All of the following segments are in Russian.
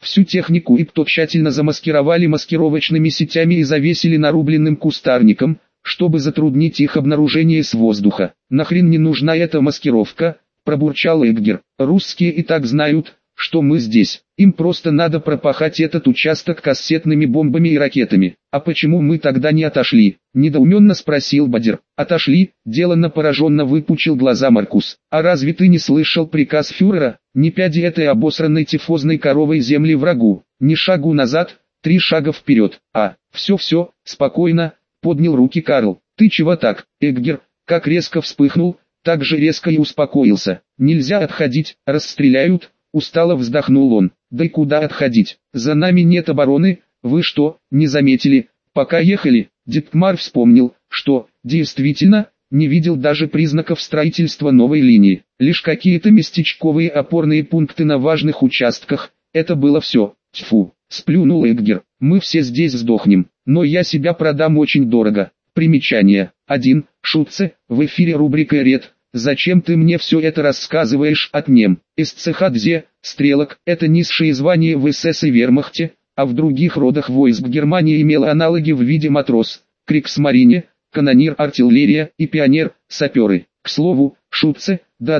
Всю технику ИПТО тщательно замаскировали маскировочными сетями и завесили нарубленным кустарником, чтобы затруднить их обнаружение с воздуха. «Нахрен не нужна эта маскировка?» – пробурчал Эдгар. «Русские и так знают, что мы здесь. Им просто надо пропахать этот участок кассетными бомбами и ракетами. А почему мы тогда не отошли?» – недоуменно спросил Бадир. «Отошли?» – деланно пораженно выпучил глаза Маркус. «А разве ты не слышал приказ фюрера? Не пяди этой обосранной тифозной коровой земли врагу. Ни шагу назад, 3 шага вперед. Все, спокойно», – поднял руки Карл. «Ты чего так?» Эдгар, как резко вспыхнул, так же резко и успокоился. «Нельзя отходить, расстреляют», – устало вздохнул он. «Да и куда отходить? За нами нет обороны, вы что, не заметили, пока ехали?» Диттмар вспомнил, что, действительно, не видел даже признаков строительства новой линии. Лишь какие-то местечковые опорные пункты на важных участках, это было все. «Тьфу», – сплюнул Эдгар, – «мы все здесь сдохнем, но я себя продам очень дорого». Примечание. 1. Шутце, в эфире рубрика «Ред». «Зачем ты мне все это рассказываешь?» Отнем. СЦХДЗ, стрелок, это низшее звание в СС и вермахте, а в других родах войск Германии имело аналоги в виде матрос, криксмарине, канонир, артиллерия и пионер, саперы. К слову, шутце, до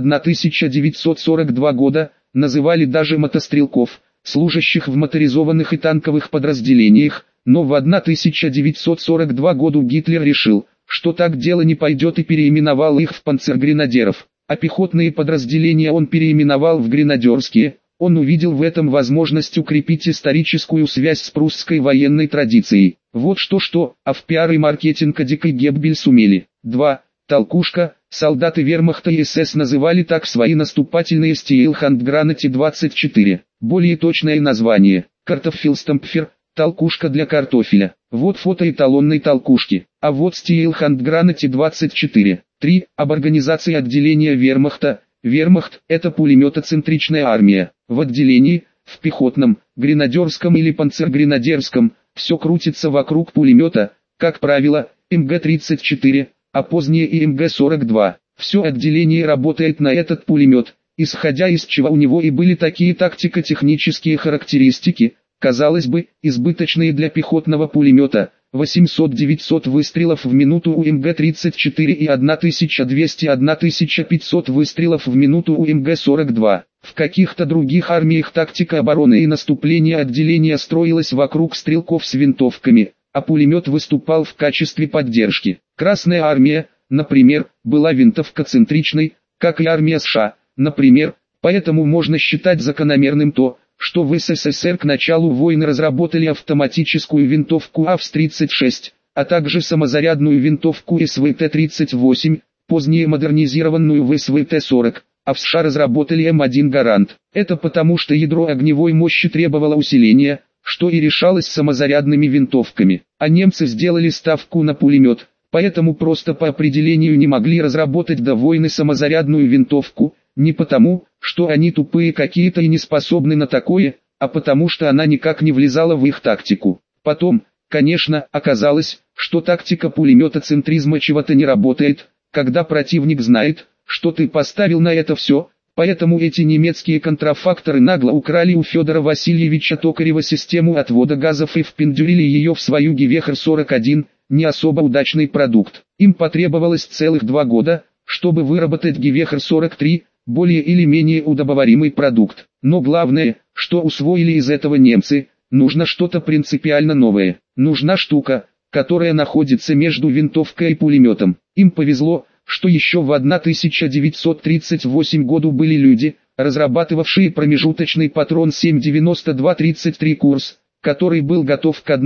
1942 года, называли даже мотострелков, служащих в моторизованных и танковых подразделениях, но в 1942 году Гитлер решил, что так дело не пойдет, и переименовал их в панцергренадеров, а пехотные подразделения он переименовал в гренадерские. Он увидел в этом возможность укрепить историческую связь с прусской военной традицией. Вот что, а в пиар и маркетинг Дик и Геббельс умели. 2. Толкушка, солдаты вермахта и СС называли так свои наступательные Стиелхандгранате-24. Более точное название – Картофельстампфер, толкушка для картофеля. Вот фото эталонной толкушки. А вот Стиелхандгранате-24. 3. Об организации отделения вермахта. Вермахт – это пулеметоцентричная армия. В отделении, в пехотном, гренадерском или панцергренадерском, все крутится вокруг пулемета, как правило, МГ-34, а позднее и МГ-42. Все отделение работает на этот пулемет, исходя из чего у него и были такие тактико-технические характеристики, казалось бы, избыточные для пехотного пулемета. 800-900 выстрелов в минуту у МГ-34 и 1200-1500 выстрелов в минуту у МГ-42. В каких-то других армиях тактика обороны и наступления отделения строилась вокруг стрелков с винтовками, а пулемет выступал в качестве поддержки. Красная армия, например, была винтовкоцентричной, как и армия США, например, поэтому можно считать закономерным то, что в СССР к началу войны разработали автоматическую винтовку АВС-36, а также самозарядную винтовку СВТ-38, позднее модернизированную в СВТ-40, а в США разработали М1 Гарант. Это потому, что ядро огневой мощи требовало усиления, что и решалось самозарядными винтовками, а немцы сделали ставку на пулемет, поэтому просто по определению не могли разработать до войны самозарядную винтовку, не потому, что они тупые какие-то и не способны на такое, а потому что она никак не влезала в их тактику. Потом, конечно, оказалось, что тактика пулеметоцентризма чего-то не работает, когда противник знает, что ты поставил на это все, поэтому эти немецкие контрафакторы нагло украли у Федора Васильевича Токарева систему отвода газов и впендюрили ее в свою Гевехер-41, не особо удачный продукт. Им потребовалось целых 2 года, чтобы выработать Гевехер-43, более или менее удобоваримый продукт. Но главное, что усвоили из этого немцы, нужно что-то принципиально новое. Нужна штука, которая находится между винтовкой и пулеметом. Им повезло, что еще в 1938 году были люди, разрабатывавшие промежуточный патрон 7,92-33 курс, который был готов к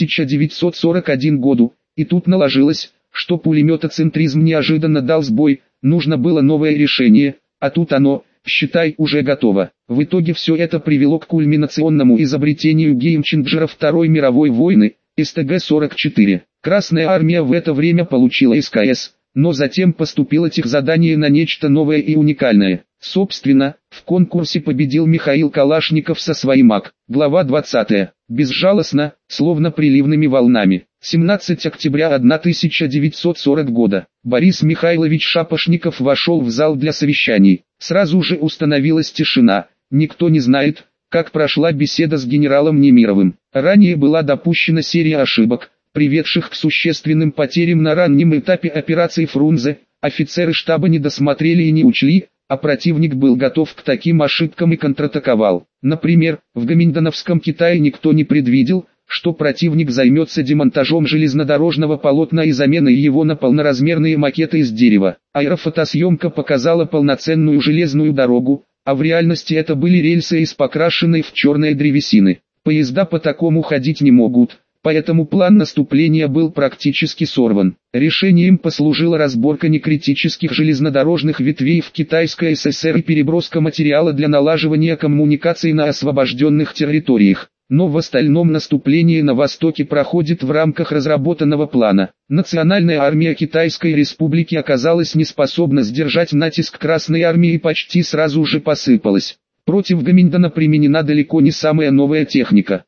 1941 году, и тут наложилось, что пулеметоцентризм неожиданно дал сбой, нужно было новое решение, а тут оно, считай, уже готово. В итоге все это привело к кульминационному изобретению геймченджера Второй мировой войны, СТГ-44. Красная армия в это время получила СКС, но затем поступило техзадание на нечто новое и уникальное. Собственно, в конкурсе победил Михаил Калашников со своим АК. Глава 20. Безжалостно, словно приливными волнами. 17 октября 1940 года. Борис Михайлович Шапошников вошел в зал для совещаний. Сразу же установилась тишина. Никто не знает, как прошла беседа с генералом Немировым. Ранее была допущена серия ошибок, приведших к существенным потерям на раннем этапе операции Фрунзе. Офицеры штаба не досмотрели и не учли, а противник был готов к таким ошибкам и контратаковал. Например, в Гоминдановском Китае никто не предвидел, что противник займется демонтажом железнодорожного полотна и заменой его на полноразмерные макеты из дерева. Аэрофотосъемка показала полноценную железную дорогу, а в реальности это были рельсы из покрашенной в черной древесины. Поезда по такому ходить не могут, поэтому план наступления был практически сорван. Решением послужила разборка некритических железнодорожных ветвей в Китайской ССР и переброска материала для налаживания коммуникаций на освобожденных территориях. Но в остальном наступление на востоке проходит в рамках разработанного плана. Национальная армия Китайской Республики оказалась неспособна сдержать натиск Красной армии и почти сразу же посыпалась. Против Гоминдана применена далеко не самая новая техника.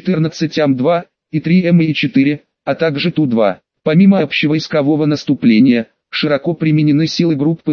Т-14М2 и 3М-4, а также Ту-2. Помимо общевойскового наступления, широко применены силы группы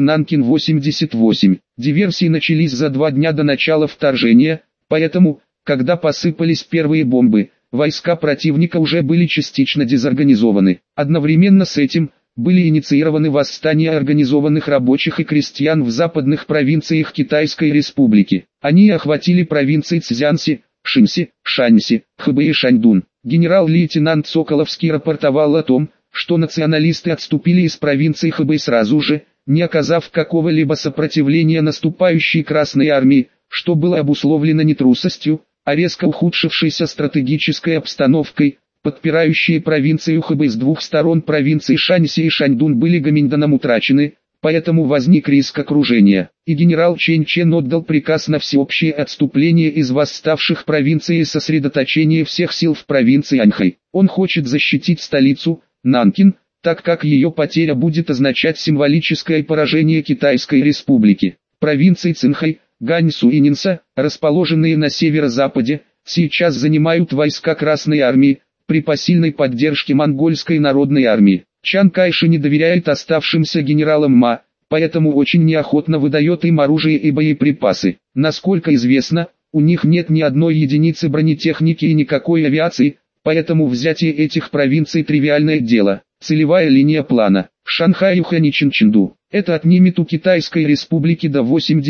Нанкин-88. Диверсии начались за 2 дня до начала вторжения, поэтому, когда посыпались первые бомбы, войска противника уже были частично дезорганизованы. Одновременно с этим, были инициированы восстания организованных рабочих и крестьян в западных провинциях Китайской Республики. Они охватили провинции Цзянси, Шинси, Шаньси, Хэбэй и Шаньдун. Генерал-лейтенант Соколовский рапортовал о том, что националисты отступили из провинции Хэбэй сразу же, не оказав какого-либо сопротивления наступающей Красной армии, что было обусловлено не трусостью, а резко ухудшившейся стратегической обстановкой. Подпирающие провинцию Хэбэй с двух сторон провинции Шаньси и Шаньдун были Гоминданом утрачены, поэтому возник риск окружения, и генерал Чэнь Чен отдал приказ на всеобщее отступление из восставших провинций и сосредоточение всех сил в провинции Аньхэй. Он хочет защитить столицу, Нанкин, так как ее потеря будет означать символическое поражение Китайской Республики. Провинции Цинхэй, Ганьсу и Нинса, расположенные на северо-западе, сейчас занимают войска Красной армии, при посильной поддержке монгольской народной армии. Чан Кайши не доверяет оставшимся генералам Ма, поэтому очень неохотно выдает им оружие и боеприпасы. Насколько известно, у них нет ни одной единицы бронетехники и никакой авиации, поэтому взятие этих провинций тривиальное дело. Целевая линия плана. Шанхай-Юхань-Чинчжэнду. Это отнимет у Китайской Республики до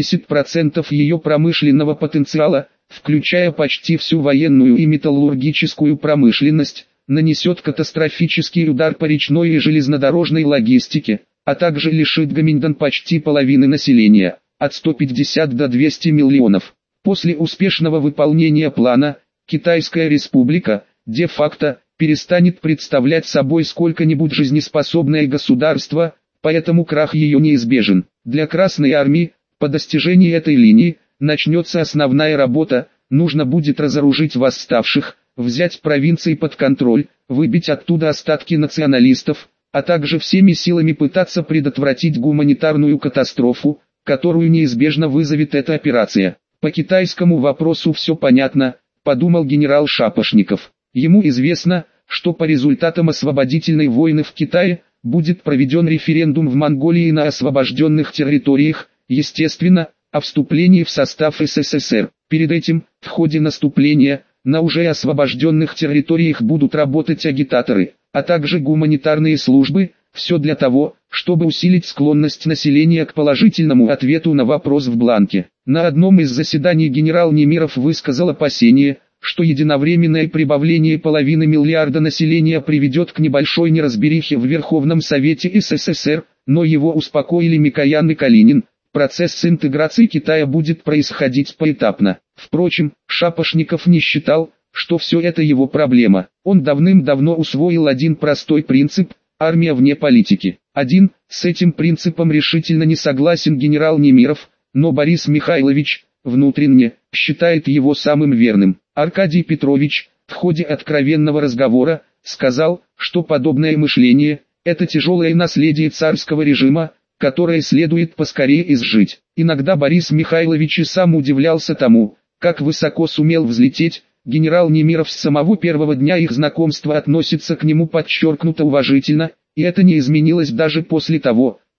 80% ее промышленного потенциала, включая почти всю военную и металлургическую промышленность, нанесет катастрофический удар по речной и железнодорожной логистике, а также лишит Гоминдан почти половины населения, от 150 до 200 миллионов. После успешного выполнения плана, Китайская Республика, де-факто, перестанет представлять собой сколько-нибудь жизнеспособное государство, поэтому крах ее неизбежен. Для Красной армии, по достижении этой линии, начнется основная работа, нужно будет разоружить восставших, взять провинции под контроль, выбить оттуда остатки националистов, а также всеми силами пытаться предотвратить гуманитарную катастрофу, которую неизбежно вызовет эта операция. По китайскому вопросу все понятно, подумал генерал Шапошников. Ему известно, что по результатам освободительной войны в Китае, будет проведен референдум в Монголии на освобожденных территориях, естественно, о вступлении в состав СССР. Перед этим, в ходе наступления, на уже освобожденных территориях будут работать агитаторы, а также гуманитарные службы, все для того, чтобы усилить склонность населения к положительному ответу на вопрос в бланке. На одном из заседаний генерал Немиров высказал опасение, что единовременное прибавление половины миллиарда населения приведет к небольшой неразберихе в Верховном Совете СССР, но его успокоили Микоян и Калинин. Процесс интеграции Китая будет происходить поэтапно. Впрочем, Шапошников не считал, что все это его проблема. Он давным-давно усвоил один простой принцип – армия вне политики. С этим принципом решительно не согласен генерал Немиров, но Борис Михайлович, внутренне, считает его самым верным. Аркадий Петрович, в ходе откровенного разговора, сказал, что подобное мышление – это тяжелое наследие царского режима, которое следует поскорее изжить. Иногда Борис Михайлович и сам удивлялся тому, как высоко сумел взлететь. Генерал Немиров с самого первого дня их знакомства относится к нему подчеркнуто уважительно, и это не изменилось даже после того,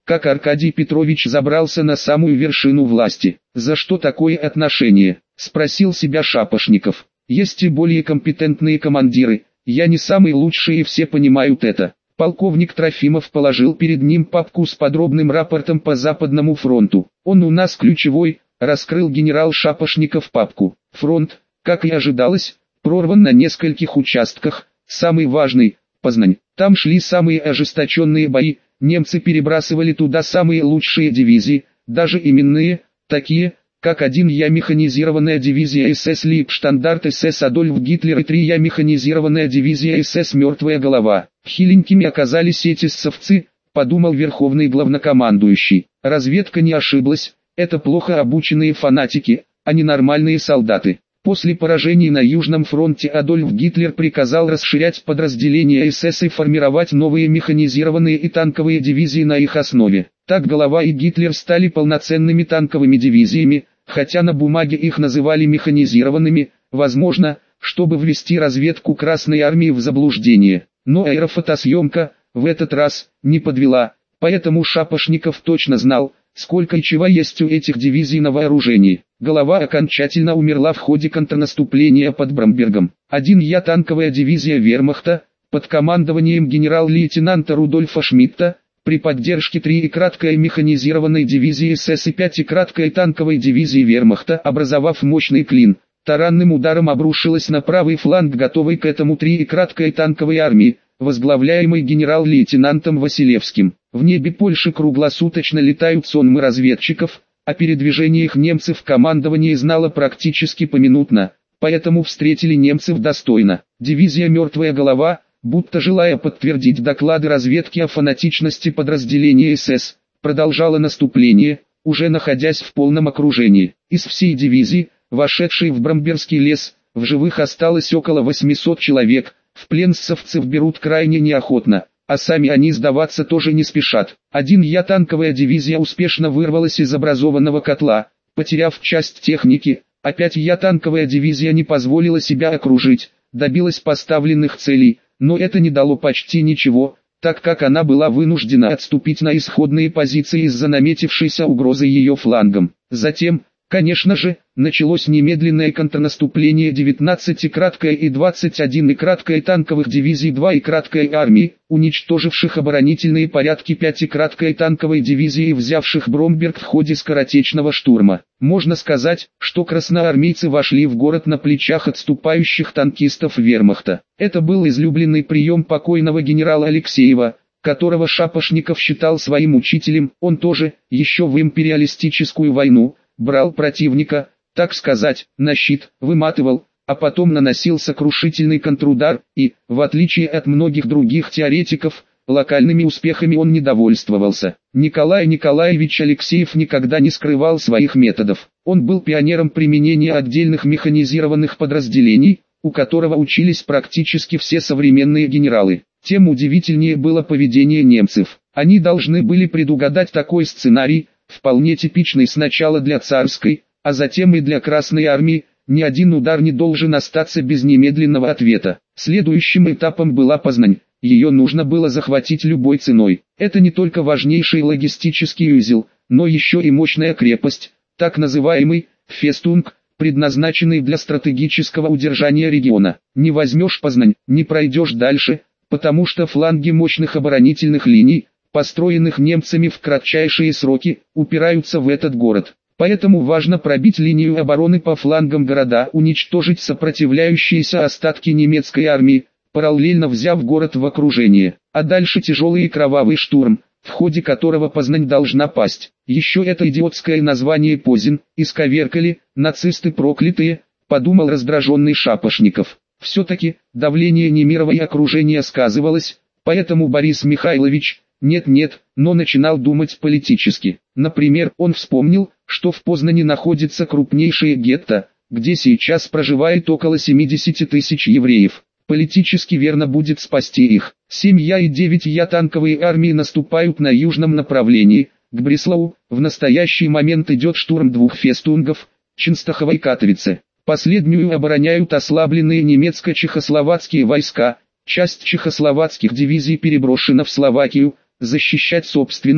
как Аркадий Петрович забрался на самую вершину власти. «За что такое отношение?» – спросил себя Шапошников. «Есть и более компетентные командиры, я не самый лучший и все понимают это». Полковник Трофимов положил перед ним папку с подробным рапортом по Западному фронту. «Он у нас ключевой», – раскрыл генерал Шапошников папку. «Фронт, как и ожидалось, прорван на нескольких участках, самый важный – Познань. Там шли самые ожесточенные бои, немцы перебрасывали туда самые лучшие дивизии, даже именные, такие, как 1Я механизированная дивизия СС Лейбштандарт СС Адольф Гитлер и 3Я механизированная дивизия СС Мертвая голова. Хиленькими оказались эти ссовцы, подумал верховный главнокомандующий. Разведка не ошиблась, это плохо обученные фанатики, а не нормальные солдаты. После поражений на Южном фронте Адольф Гитлер приказал расширять подразделения СС и формировать новые механизированные и танковые дивизии на их основе. Так Голова и Гитлер стали полноценными танковыми дивизиями, хотя на бумаге их называли механизированными, возможно, чтобы ввести разведку Красной Армии в заблуждение. Но аэрофотосъемка, в этот раз, не подвела, поэтому Шапошников точно знал, сколько и чего есть у этих дивизий на вооружении. Голова окончательно умерла в ходе контрнаступления под Брамбергом. 1Я танковая дивизия вермахта, под командованием генерал-лейтенанта Рудольфа Шмидта, при поддержке 3И краткой механизированной дивизии СС и 5И краткой танковой дивизии вермахта, образовав мощный клин, таранным ударом обрушилась на правый фланг готовой к этому 3И краткой танковой армии, возглавляемой генерал-лейтенантом Василевским. В небе Польши круглосуточно летают сонмы разведчиков, о передвижениях немцев командование знало практически поминутно, поэтому встретили немцев достойно. Дивизия «Мертвая голова», будто желая подтвердить доклады разведки о фанатичности подразделения СС, продолжала наступление, уже находясь в полном окружении. Из всей дивизии, вошедшей в Брамбергский лес, в живых осталось около 800 человек, в плен ссовцев берут крайне неохотно, а сами они сдаваться тоже не спешат. 1Я танковая дивизия успешно вырвалась из образованного котла, потеряв часть техники, а 5Я танковая дивизия не позволила себя окружить, добилась поставленных целей, но это не дало почти ничего, так как она была вынуждена отступить на исходные позиции из-за наметившейся угрозы ее флангом. Затем, конечно же, началось немедленное контрнаступление 19 краткой и 21 краткой танковых дивизий 2И краткой армии, уничтоживших оборонительные порядки 5И краткой танковой дивизии и взявших Бромберг в ходе скоротечного штурма. Можно сказать, что красноармейцы вошли в город на плечах отступающих танкистов вермахта. Это был излюбленный прием покойного генерала Алексеева, которого Шапошников считал своим учителем. Он тоже, еще в империалистическую войну, брал противника, так сказать, на щит, выматывал, а потом наносил сокрушительный контрудар, и, в отличие от многих других теоретиков, локальными успехами он не довольствовался. Николай Николаевич Алексеев никогда не скрывал своих методов. Он был пионером применения отдельных механизированных подразделений, у которого учились практически все современные генералы. Тем удивительнее было поведение немцев. Они должны были предугадать такой сценарий, вполне типичный сначала для царской, а затем и для Красной армии. Ни один удар не должен остаться без немедленного ответа. Следующим этапом была Познань. Ее нужно было захватить любой ценой. Это не только важнейший логистический узел, но еще и мощная крепость, так называемый «фестунг», предназначенный для стратегического удержания региона. Не возьмешь Познань, не пройдешь дальше, потому что фланги мощных оборонительных линий, построенных немцами в кратчайшие сроки, упираются в этот город. Поэтому важно пробить линию обороны по флангам города, уничтожить сопротивляющиеся остатки немецкой армии, параллельно взяв город в окружение. А дальше тяжелый и кровавый штурм, в ходе которого Познань должна пасть. Еще это идиотское название Позин, исковеркали, нацисты проклятые, подумал раздраженный Шапошников. Все-таки, давление Немирова и окружения сказывалось, поэтому Борис Михайлович, нет, но начинал думать политически. Например, он вспомнил, что в Познани находится крупнейшее гетто, где сейчас проживает около 70 тысяч евреев. Политически верно будет спасти их. 7Я и 9Я танковые армии наступают на южном направлении, к Бреслау. В настоящий момент идет штурм двух фестунгов, Ченстахова и Катовице. Последнюю обороняют ослабленные немецко-чехословацкие войска. Часть чехословацких дивизий переброшена в Словакию, защищать собственно,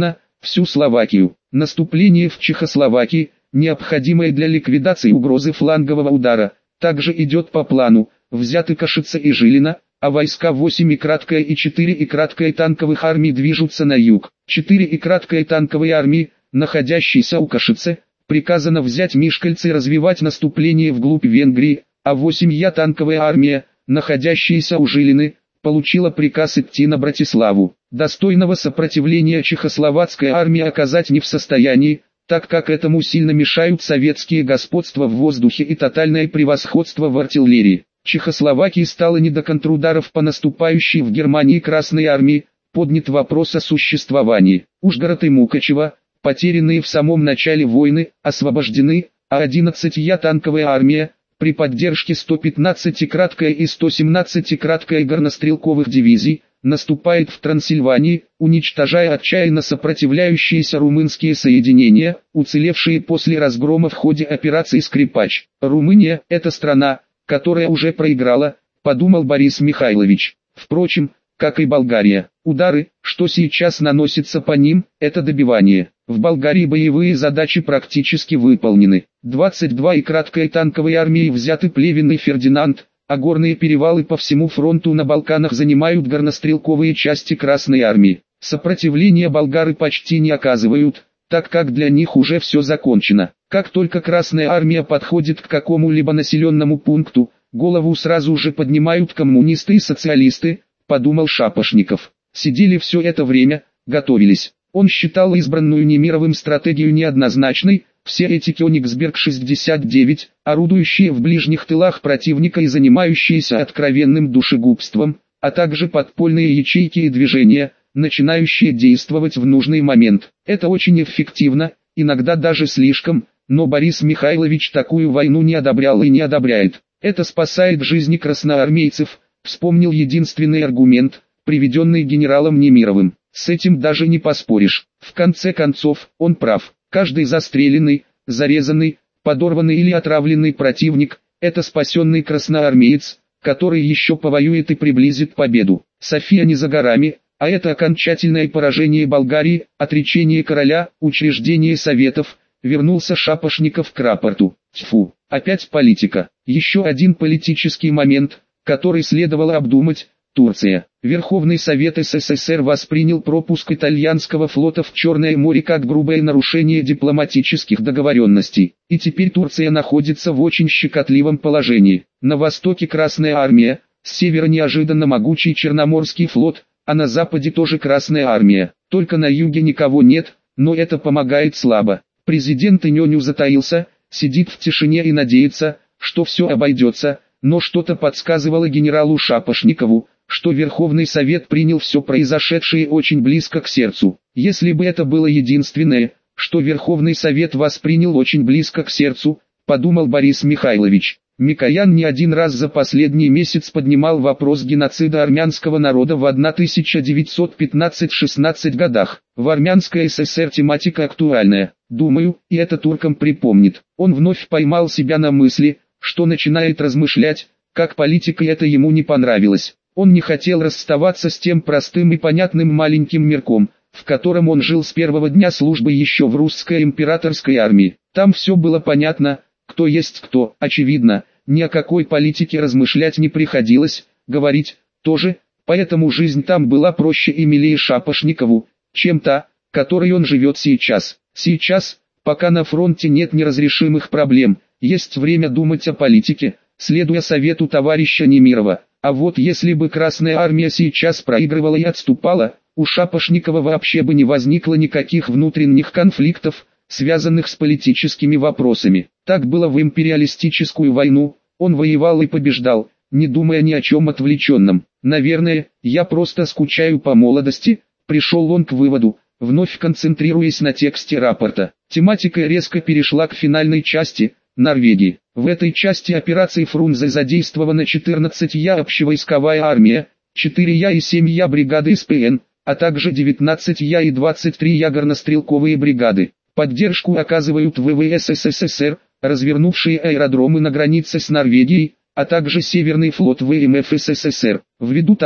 всю Словакию. Наступление в Чехословакии, необходимое для ликвидации угрозы флангового удара, также идет по плану. Взяты Кошице и Жилино, а войска 8 и краткая и 4 и краткая танковых армий движутся на юг. 4 и краткая танковые армии, находящиеся у Кошице, приказано взять Мишкальцы и развивать наступление вглубь Венгрии, а 8-я танковая армия, находящаяся у Жилины, получила приказ идти на Братиславу. Достойного сопротивления чехословацкая армия оказать не в состоянии, так как этому сильно мешают советские господства в воздухе и тотальное превосходство в артиллерии. Чехословакии стало не до контрударов по наступающей в Германии Красной армии, поднят вопрос о существовании. Ужгород и Мукачево, потерянные в самом начале войны, освобождены, а 11-я танковая армия, при поддержке 115-краткая и 117-краткая горнострелковых дивизий, наступает в Трансильвании, уничтожая отчаянно сопротивляющиеся румынские соединения, уцелевшие после разгрома в ходе операции «Скрипач». Румыния – это страна, которая уже проиграла, подумал Борис Михайлович. Впрочем, как и Болгария, удары, что сейчас наносятся по ним, это добивание. В Болгарии боевые задачи практически выполнены. 22 и краткой танковой армией взяты Плевен и Фердинанд, а горные перевалы по всему фронту на Балканах занимают горнострелковые части Красной армии. Сопротивление болгары почти не оказывают, так как для них уже все закончено. Как только Красная армия подходит к какому-либо населенному пункту, голову сразу же поднимают коммунисты и социалисты, подумал Шапошников. Сидели все это время, готовились. Он считал избранную Немировым стратегию неоднозначной. Все эти Кёнигсберг-69, орудующие в ближних тылах противника и занимающиеся откровенным душегубством, а также подпольные ячейки и движения, начинающие действовать в нужный момент. Это очень эффективно, иногда даже слишком, но Борис Михайлович такую войну не одобрял и не одобряет. Это спасает жизни красноармейцев, вспомнил единственный аргумент, приведенный генералом Немировым. С этим даже не поспоришь. В конце концов, он прав. Каждый застреленный, зарезанный, подорванный или отравленный противник – это спасенный красноармеец, который еще повоюет и приблизит победу. София не за горами, а это окончательное поражение Болгарии, отречение короля, учреждение советов, вернулся Шапошников к рапорту. Тьфу, опять политика. Еще один политический момент, который следовало обдумать. Турция. Верховный Совет СССР воспринял пропуск итальянского флота в Черное море как грубое нарушение дипломатических договоренностей. И теперь Турция находится в очень щекотливом положении. На востоке Красная армия, с севера неожиданно могучий Черноморский флот, а на западе тоже Красная армия. Только на юге никого нет, но это помогает слабо. Президент Иньоню затаился, сидит в тишине и надеется, что все обойдется, но что-то подсказывало генералу Шапошникову, что Верховный Совет принял все произошедшее очень близко к сердцу. Если бы это было единственное, что Верховный Совет воспринял очень близко к сердцу, подумал Борис Михайлович. Микоян не один раз за последний месяц поднимал вопрос геноцида армянского народа в 1915-16 годах. В армянской ССР тематика актуальная, думаю, и это туркам припомнит. Он вновь поймал себя на мысли, что начинает размышлять, как политика это ему не понравилось. Он не хотел расставаться с тем простым и понятным маленьким мирком, в котором он жил с первого дня службы еще в русской императорской армии. Там все было понятно, кто есть кто, очевидно, ни о какой политике размышлять не приходилось, говорить тоже, поэтому жизнь там была проще и милее Шапошникову, чем та, которой он живет сейчас. Сейчас, пока на фронте нет неразрешимых проблем, есть время думать о политике, следуя совету товарища Немирова. А вот если бы Красная армия сейчас проигрывала и отступала, у Шапошникова вообще бы не возникло никаких внутренних конфликтов, связанных с политическими вопросами. Так было в империалистическую войну, он воевал и побеждал, не думая ни о чем отвлеченном. Наверное, я просто скучаю по молодости, пришел он к выводу, вновь концентрируясь на тексте рапорта. Тематика резко перешла к финальной части – Норвегии. В этой части операции Фрунзе задействована 14-я общевойсковая армия, 4-я и 7-я бригады СПН, а также 19-я и 23-я горнострелковые бригады. Поддержку оказывают ВВС СССР, развернувшие аэродромы на границе с Норвегией, а также Северный флот ВМФ СССР. Ввиду того,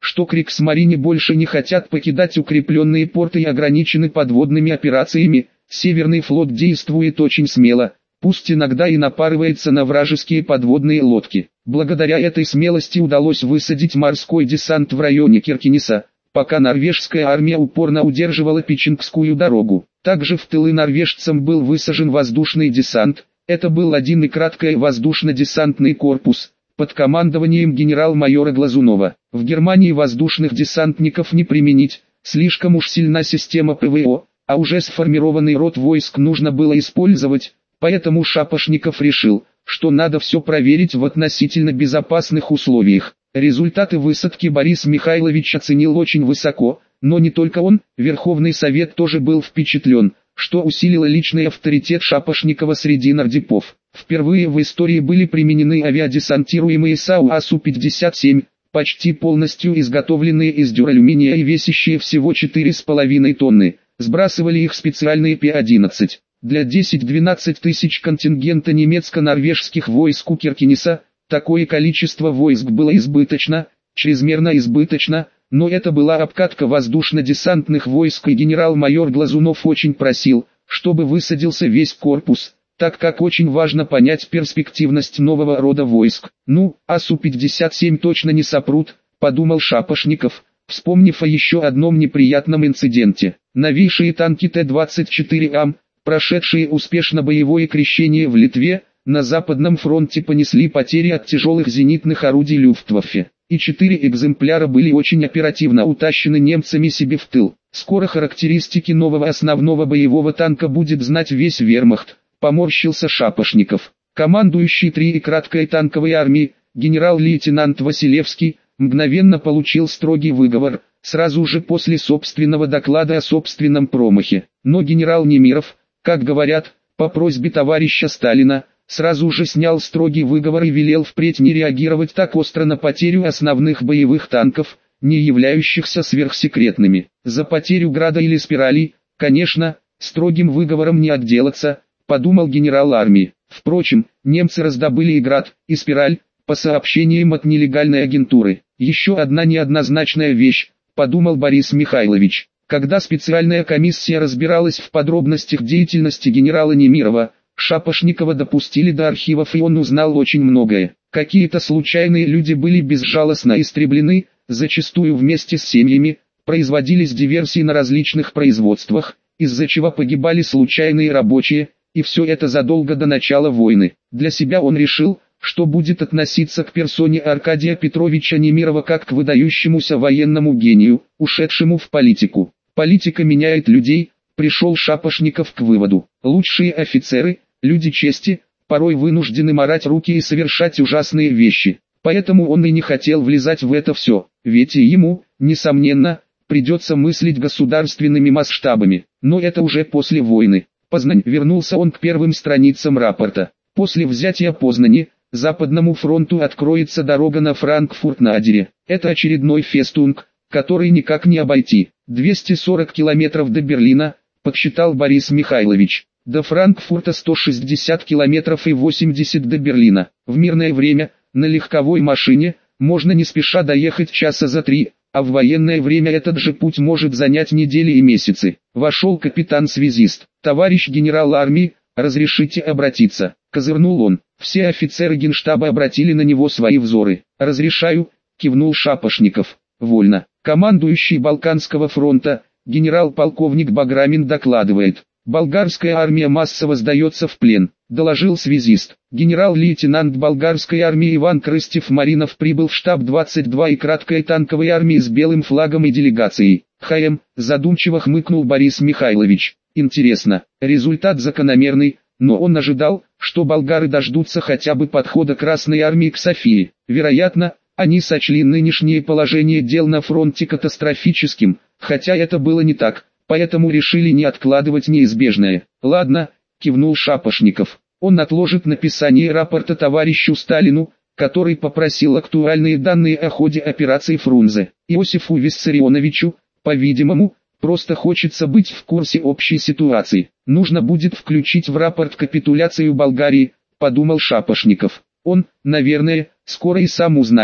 что Кригсмарине больше не хотят покидать укрепленные порты и ограничены подводными операциями. Северный флот действует очень смело, пусть иногда и напарывается на вражеские подводные лодки. Благодаря этой смелости удалось высадить морской десант в районе Киркенеса, пока норвежская армия упорно удерживала Печенгскую дорогу. Также в тылы норвежцам был высажен воздушный десант. Это был один и краткий воздушно-десантный корпус под командованием генерал-майора Глазунова. В Германии воздушных десантников не применить, слишком уж сильна система ПВО, а уже сформированный род войск нужно было использовать, поэтому Шапошников решил, что надо все проверить в относительно безопасных условиях. Результаты высадки Борис Михайлович оценил очень высоко, но не только он, Верховный Совет тоже был впечатлен, что усилило личный авторитет Шапошникова среди нордипов. Впервые в истории были применены авиадесантируемые САУ АСУ-57, почти полностью изготовленные из дюралюминия и весящие всего 4,5 тонны, сбрасывали их специальные П-11. Для 10-12 тысяч контингента немецко-норвежских войск у Киркенеса, такое количество войск было избыточно, чрезмерно избыточно, но это была обкатка воздушно-десантных войск, и генерал-майор Глазунов очень просил, чтобы высадился весь корпус, так как очень важно понять перспективность нового рода войск. Ну, АСУ-57 точно не сопрут, подумал Шапошников, вспомнив о еще одном неприятном инциденте. Новейшие танки Т-24Ам, прошедшие успешно боевое крещение в Литве, на Западном фронте понесли потери от тяжелых зенитных орудий Люфтваффе, и 4 экземпляра были очень оперативно утащены немцами себе в тыл. Скоро характеристики нового основного боевого танка будет знать весь вермахт, поморщился Шапошников. Командующий 3-й краткой танковой армии, генерал-лейтенант Василевский, мгновенно получил строгий выговор, сразу же после собственного доклада о собственном промахе. Но генерал Немиров, как говорят, по просьбе товарища Сталина, сразу же снял строгий выговор и велел впредь не реагировать так остро на потерю основных боевых танков, не являющихся сверхсекретными. За потерю Града или Спирали, конечно, строгим выговором не отделаться, подумал генерал армии. Впрочем, немцы раздобыли и Град, и Спираль, по сообщениям от нелегальной агентуры. Еще одна неоднозначная вещь, подумал Борис Михайлович. Когда специальная комиссия разбиралась в подробностях деятельности генерала Немирова, Шапошникова допустили до архивов, и он узнал очень многое. Какие-то случайные люди были безжалостно истреблены, зачастую вместе с семьями, производились диверсии на различных производствах, из-за чего погибали случайные рабочие, и все это задолго до начала войны. Для себя он решил, что будет относиться к персоне Аркадия Петровича Немирова как к выдающемуся военному гению, ушедшему в политику. Политика меняет людей, пришел Шапошников к выводу. Лучшие офицеры, люди чести, порой вынуждены марать руки и совершать ужасные вещи. Поэтому он и не хотел влезать в это все, ведь и ему, несомненно, придется мыслить государственными масштабами. Но это уже после войны. Познань. Вернулся он к первым страницам рапорта. После взятия Познани, Западному фронту откроется дорога на Франкфурт-на-Одере. Это очередной фестунг, который никак не обойти. 240 километров до Берлина, подсчитал Борис Михайлович. До Франкфурта 160 километров и 80 до Берлина. В мирное время, на легковой машине, можно не спеша доехать часа за 3, а в военное время этот же путь может занять недели и месяцы. Вошел капитан-связист. «Товарищ генерал армии, разрешите обратиться?» Козырнул он. Все офицеры генштаба обратили на него свои взоры. «Разрешаю», кивнул Шапошников. «Вольно». Командующий Балканского фронта, генерал-полковник Баграмин докладывает. «Болгарская армия массово сдается в плен», доложил связист. Генерал-лейтенант болгарской армии Иван Крыстев-Маринов прибыл в штаб 22 и краткой танковой армии с белым флагом и делегацией. «ХМ», задумчиво хмыкнул Борис Михайлович. «Интересно, результат закономерный, но он ожидал, что болгары дождутся хотя бы подхода Красной армии к Софии. Вероятно, они сочли нынешнее положение дел на фронте катастрофическим, хотя это было не так, поэтому решили не откладывать неизбежное». «Ладно», кивнул Шапошников. Он отложит написание рапорта товарищу Сталину, который попросил актуальные данные о ходе операции Фрунзе. Иосифу Виссарионовичу, по-видимому, просто хочется быть в курсе общей ситуации. Нужно будет включить в рапорт капитуляцию Болгарии, подумал Шапошников. Он, наверное, скоро и сам узнает,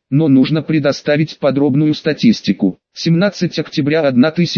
но нужно предоставить подробную статистику. 17 октября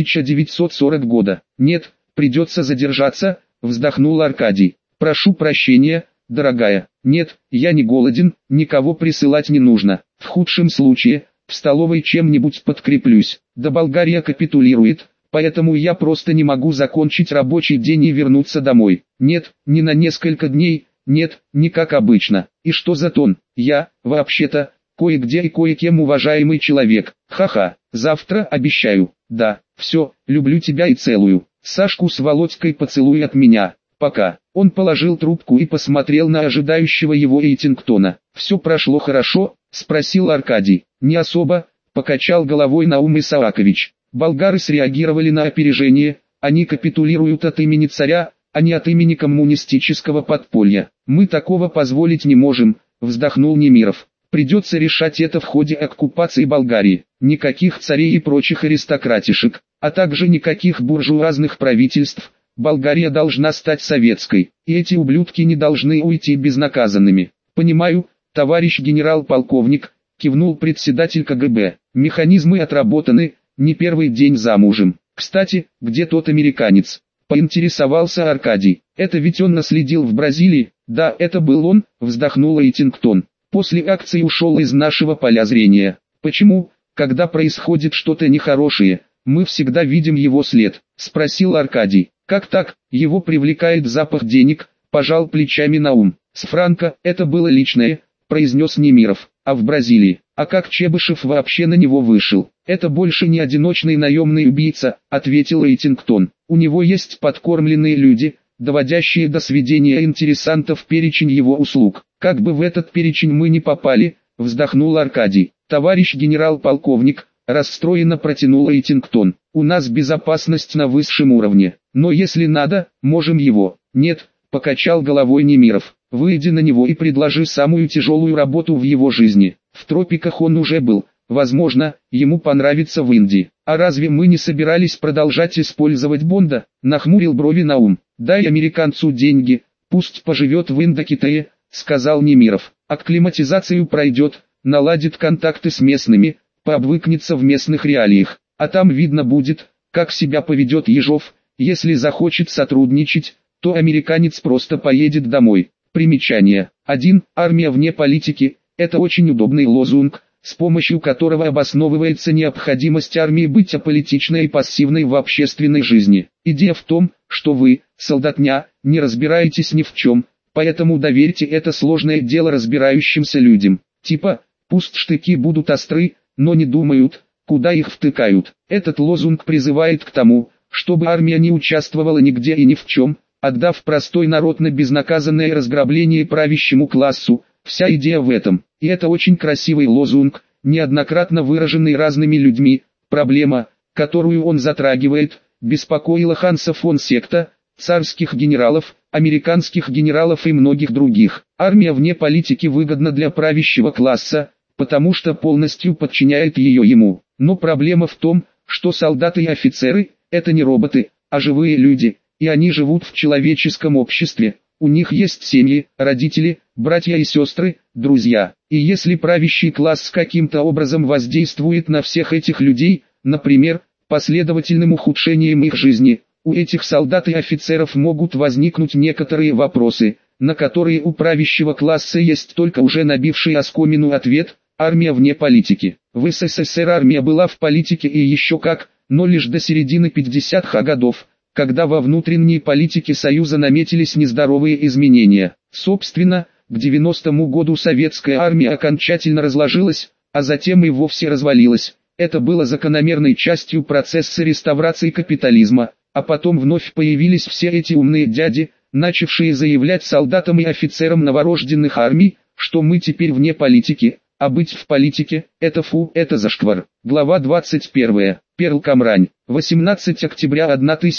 1940 года. Нет, придется задержаться, вздохнул Аркадий. Прошу прощения, дорогая. Нет, я не голоден, никого присылать не нужно. В худшем случае, в столовой чем-нибудь подкреплюсь. Да Болгария капитулирует, поэтому я просто не могу закончить рабочий день и вернуться домой. Нет, не на несколько дней, нет, не как обычно. И что за тон? Я, вообще-то, кое-где и кое-кем уважаемый человек. Ха-ха, завтра обещаю. Да, все, люблю тебя и целую. Сашку с Володькой поцелуй от меня. Пока. Он положил трубку и посмотрел на ожидающего его Эйтингтона. «Все прошло хорошо?» – спросил Аркадий. «Не особо», – покачал головой Наум Исаакович. «Болгары среагировали на опережение, они капитулируют от имени царя, а не от имени коммунистического подполья. Мы такого позволить не можем», – вздохнул Немиров. «Придется решать это в ходе оккупации Болгарии. Никаких царей и прочих аристократишек, а также никаких буржуазных правительств. Болгария должна стать советской, и эти ублюдки не должны уйти безнаказанными». «Понимаю, товарищ генерал-полковник», — кивнул председатель КГБ. «Механизмы отработаны, не первый день замужем. Кстати, где тот американец?» — поинтересовался Аркадий. «Это ведь он наследил в Бразилии?» «Да, это был он», — вздохнул Эйтингтон. «После акции ушел из нашего поля зрения. Почему, когда происходит что-то нехорошее, мы всегда видим его след?» — спросил Аркадий. «Как так? Его привлекает запах денег», – пожал плечами Наум. «С Франко это было личное», – произнес Немиров. «А в Бразилии? А как Чебышев вообще на него вышел?» «Это больше не одиночный наемный убийца», – ответил Эйтингтон. «У него есть подкормленные люди, доводящие до сведения интересантов перечень его услуг. Как бы в этот перечень мы не попали», – вздохнул Аркадий. «Товарищ генерал-полковник», – расстроенно протянул Эйтингтон. «У нас безопасность на высшем уровне, но если надо, можем его». «Нет», – покачал головой Немиров. «Выйди на него и предложи самую тяжелую работу в его жизни. В тропиках он уже был, возможно, ему понравится в Индии. А разве мы не собирались продолжать использовать Бонда?» – нахмурил брови Наум. «Дай американцу деньги, пусть поживет в Индокитае», – сказал Немиров. «Акклиматизацию пройдет, наладит контакты с местными, пообвыкнется в местных реалиях. А там видно будет, как себя поведет Ежов. Если захочет сотрудничать, то американец просто поедет домой». Примечание. 1. Армия вне политики – это очень удобный лозунг, с помощью которого обосновывается необходимость армии быть аполитичной и пассивной в общественной жизни. Идея в том, что вы, солдатня, не разбираетесь ни в чем, поэтому доверьте это сложное дело разбирающимся людям. Типа, пусть штыки будут остры, но не думают, куда их втыкают. Этот лозунг призывает к тому, чтобы армия не участвовала нигде и ни в чем, отдав простой народ на безнаказанное разграбление правящему классу. Вся идея в этом. И это очень красивый лозунг, неоднократно выраженный разными людьми. Проблема, которую он затрагивает, беспокоила Ханса фон Секта, царских генералов, американских генералов и многих других. Армия вне политики выгодна для правящего класса, потому что полностью подчиняет ее ему. Но проблема в том, что солдаты и офицеры – это не роботы, а живые люди, и они живут в человеческом обществе. У них есть семьи, родители, братья и сестры, друзья. И если правящий класс каким-то образом воздействует на всех этих людей, например, последовательным ухудшением их жизни, у этих солдат и офицеров могут возникнуть некоторые вопросы, на которые у правящего класса есть только уже набивший оскомину ответ: армия вне политики. В СССР армия была в политике и еще как, но лишь до середины 50-х годов, когда во внутренней политике Союза наметились нездоровые изменения. Собственно, к 90-му году советская армия окончательно разложилась, а затем и вовсе развалилась. Это было закономерной частью процесса реставрации капитализма, а потом вновь появились все эти умные дяди, начавшие заявлять солдатам и офицерам новорожденных армий, что мы теперь вне политики, а быть в политике – это фу, это зашквар. Глава 21. Перл Камрань. 18 октября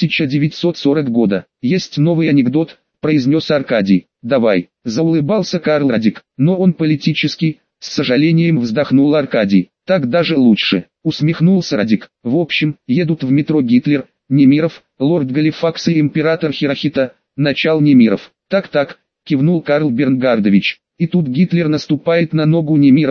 1940 года. «Есть новый анекдот», – произнес Аркадий. «Давай», – заулыбался Карл Радик. «Но он политический», – с сожалением вздохнул Аркадий. «Так даже лучше», – усмехнулся Радик. «В общем, едут в метро Гитлер, Немиров, лорд Галифакс и император Хирохита», – начал Немиров. «Так-так», – кивнул Карл Бернгардович. И тут Гитлер наступает на ногу Немирову,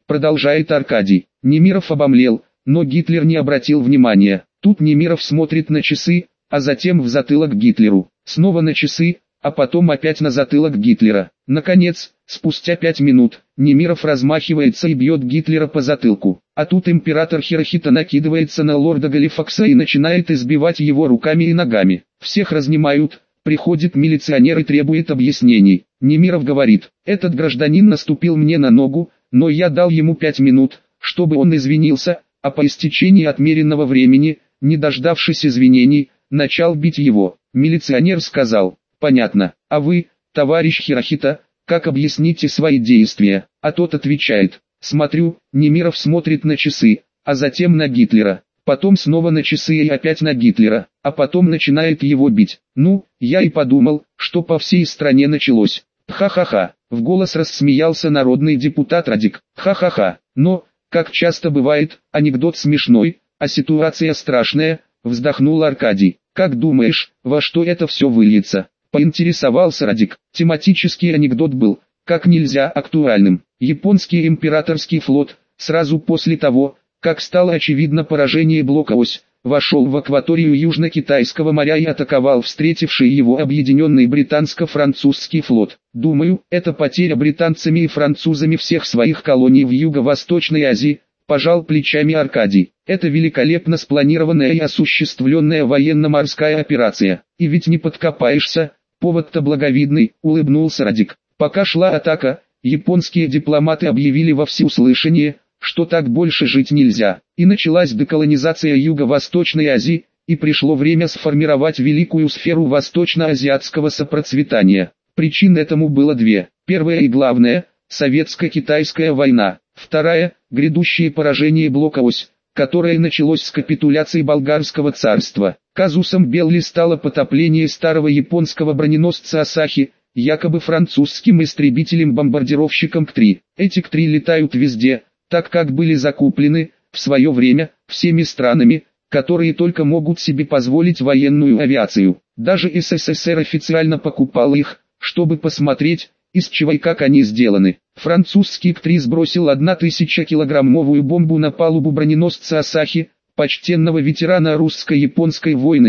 продолжает Аркадий. Немиров обомлел, но Гитлер не обратил внимания. Тут Немиров смотрит на часы, а затем в затылок Гитлеру. Снова на часы, а потом опять на затылок Гитлера. Наконец, спустя 5 минут, Немиров размахивается и бьет Гитлера по затылку. А тут император Хирохита накидывается на лорда Галифакса и начинает избивать его руками и ногами. Всех разнимают, приходит милиционер и требует объяснений. Немиров говорит: этот гражданин наступил мне на ногу, но я дал ему 5 минут, чтобы он извинился, а по истечении отмеренного времени, не дождавшись извинений, начал бить его. Милиционер сказал: понятно, а вы, товарищ Хирохита, как объясните свои действия? А тот отвечает: смотрю. Немиров смотрит на часы, а затем на Гитлера, потом снова на часы и опять на Гитлера, а потом начинает его бить. Ну, я и подумал, что по всей стране началось. Ха-ха-ха, в голос рассмеялся народный депутат Радик. Ха-ха-ха, но, как часто бывает, анекдот смешной, а ситуация страшная, вздохнул Аркадий. Как думаешь, во что это все выльется? Поинтересовался Радик. Тематический анекдот был, как нельзя актуальным. Японский императорский флот, сразу после того, как стало очевидно поражение блока Ось, вошел в акваторию Южно-Китайского моря и атаковал встретивший его объединенный британско-французский флот. Думаю, это потеря британцами и французами всех своих колоний в Юго-Восточной Азии, пожал плечами Аркадий. Это великолепно спланированная и осуществленная военно-морская операция. И ведь не подкопаешься, повод-то благовидный, улыбнулся Радик. Пока шла атака, японские дипломаты объявили во всеуслышание, что так больше жить нельзя. И началась деколонизация Юго-Восточной Азии, и пришло время сформировать великую сферу восточно-азиатского сопроцветания. Причин этому было две. Первая и главная – советско-китайская война. Вторая – грядущее поражение блока Ось, которое началось с капитуляции Болгарского царства. Казусом белли стало потопление старого японского броненосца Асахи, якобы французским истребителем-бомбардировщиком К-3. Эти К-3 летают везде, так как были закуплены, в свое время, всеми странами, которые только могут себе позволить военную авиацию. Даже СССР официально покупал их, чтобы посмотреть, из чего и как они сделаны. Французский К-3 сбросил 1000-килограммовую бомбу на палубу броненосца Асахи, почтенного ветерана русско-японской войны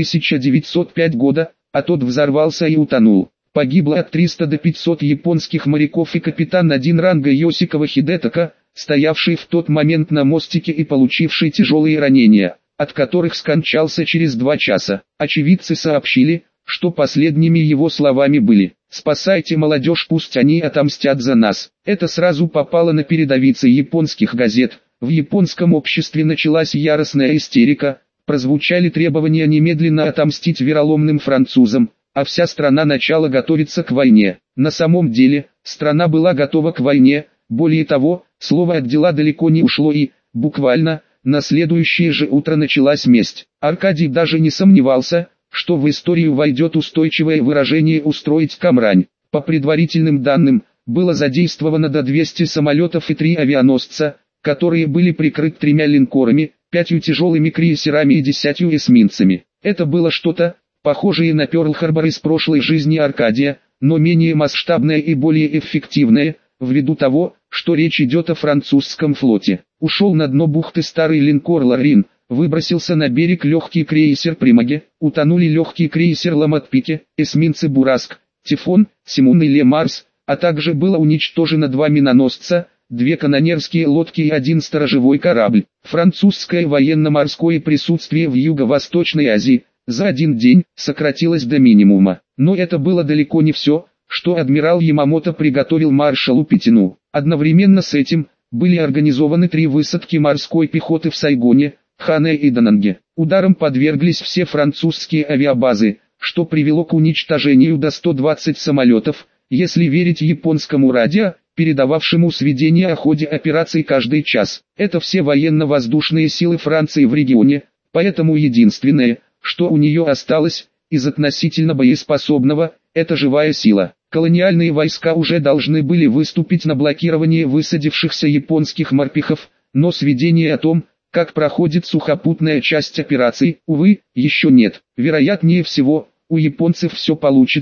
1905 года, а тот взорвался и утонул. Погибло от 300 до 500 японских моряков и капитан 1 ранга Йосикава Хидетака, стоявший в тот момент на мостике и получивший тяжелые ранения, от которых скончался через 2 часа. Очевидцы сообщили, что последними его словами были: «Спасайте молодежь, пусть они отомстят за нас». Это сразу попало на передовицы японских газет. В японском обществе началась яростная истерика, прозвучали требования немедленно отомстить вероломным французам, а вся страна начала готовиться к войне. На самом деле, страна была готова к войне, более того, слово от дела далеко не ушло и, буквально, на следующее же утро началась месть. Аркадий даже не сомневался, что в историю войдет устойчивое выражение «устроить камрань». По предварительным данным, было задействовано до 200 самолетов и 3 авианосца, которые были прикрыты 3 линкорами, 5 тяжелыми крейсерами и 10 эсминцами. Это было что-то, похожее на Пёрл-Харбор из прошлой жизни Аркадия, но менее масштабное и более эффективное, ввиду того, что речь идет о французском флоте. Ушел на дно бухты старый линкор «Лорин», выбросился на берег легкий крейсер «Примаге», утонули легкий крейсер «Ламатпике», эсминцы «Бураск», «Тифон», «Симон» и «Ле Марс», а также было уничтожено 2 миноносца, 2 канонерские лодки и 1 сторожевой корабль. Французское военно-морское присутствие в Юго-Восточной Азии за один день сократилось до минимума. Но это было далеко не все, что адмирал Ямамото приготовил маршалу Петину. Одновременно с этим были организованы 3 высадки морской пехоты в Сайгоне, Хане и Дананге. Ударом подверглись все французские авиабазы, что привело к уничтожению до 120 самолетов, если верить японскому радио, передававшему сведения о ходе операций каждый час. Это все военно-воздушные силы Франции в регионе, поэтому единственное, что у нее осталось, из относительно боеспособного, это живая сила. Колониальные войска уже должны были выступить на блокирование высадившихся японских морпехов, но сведения о том, как проходит сухопутная часть операций, увы, еще нет. Вероятнее всего, у японцев все получится,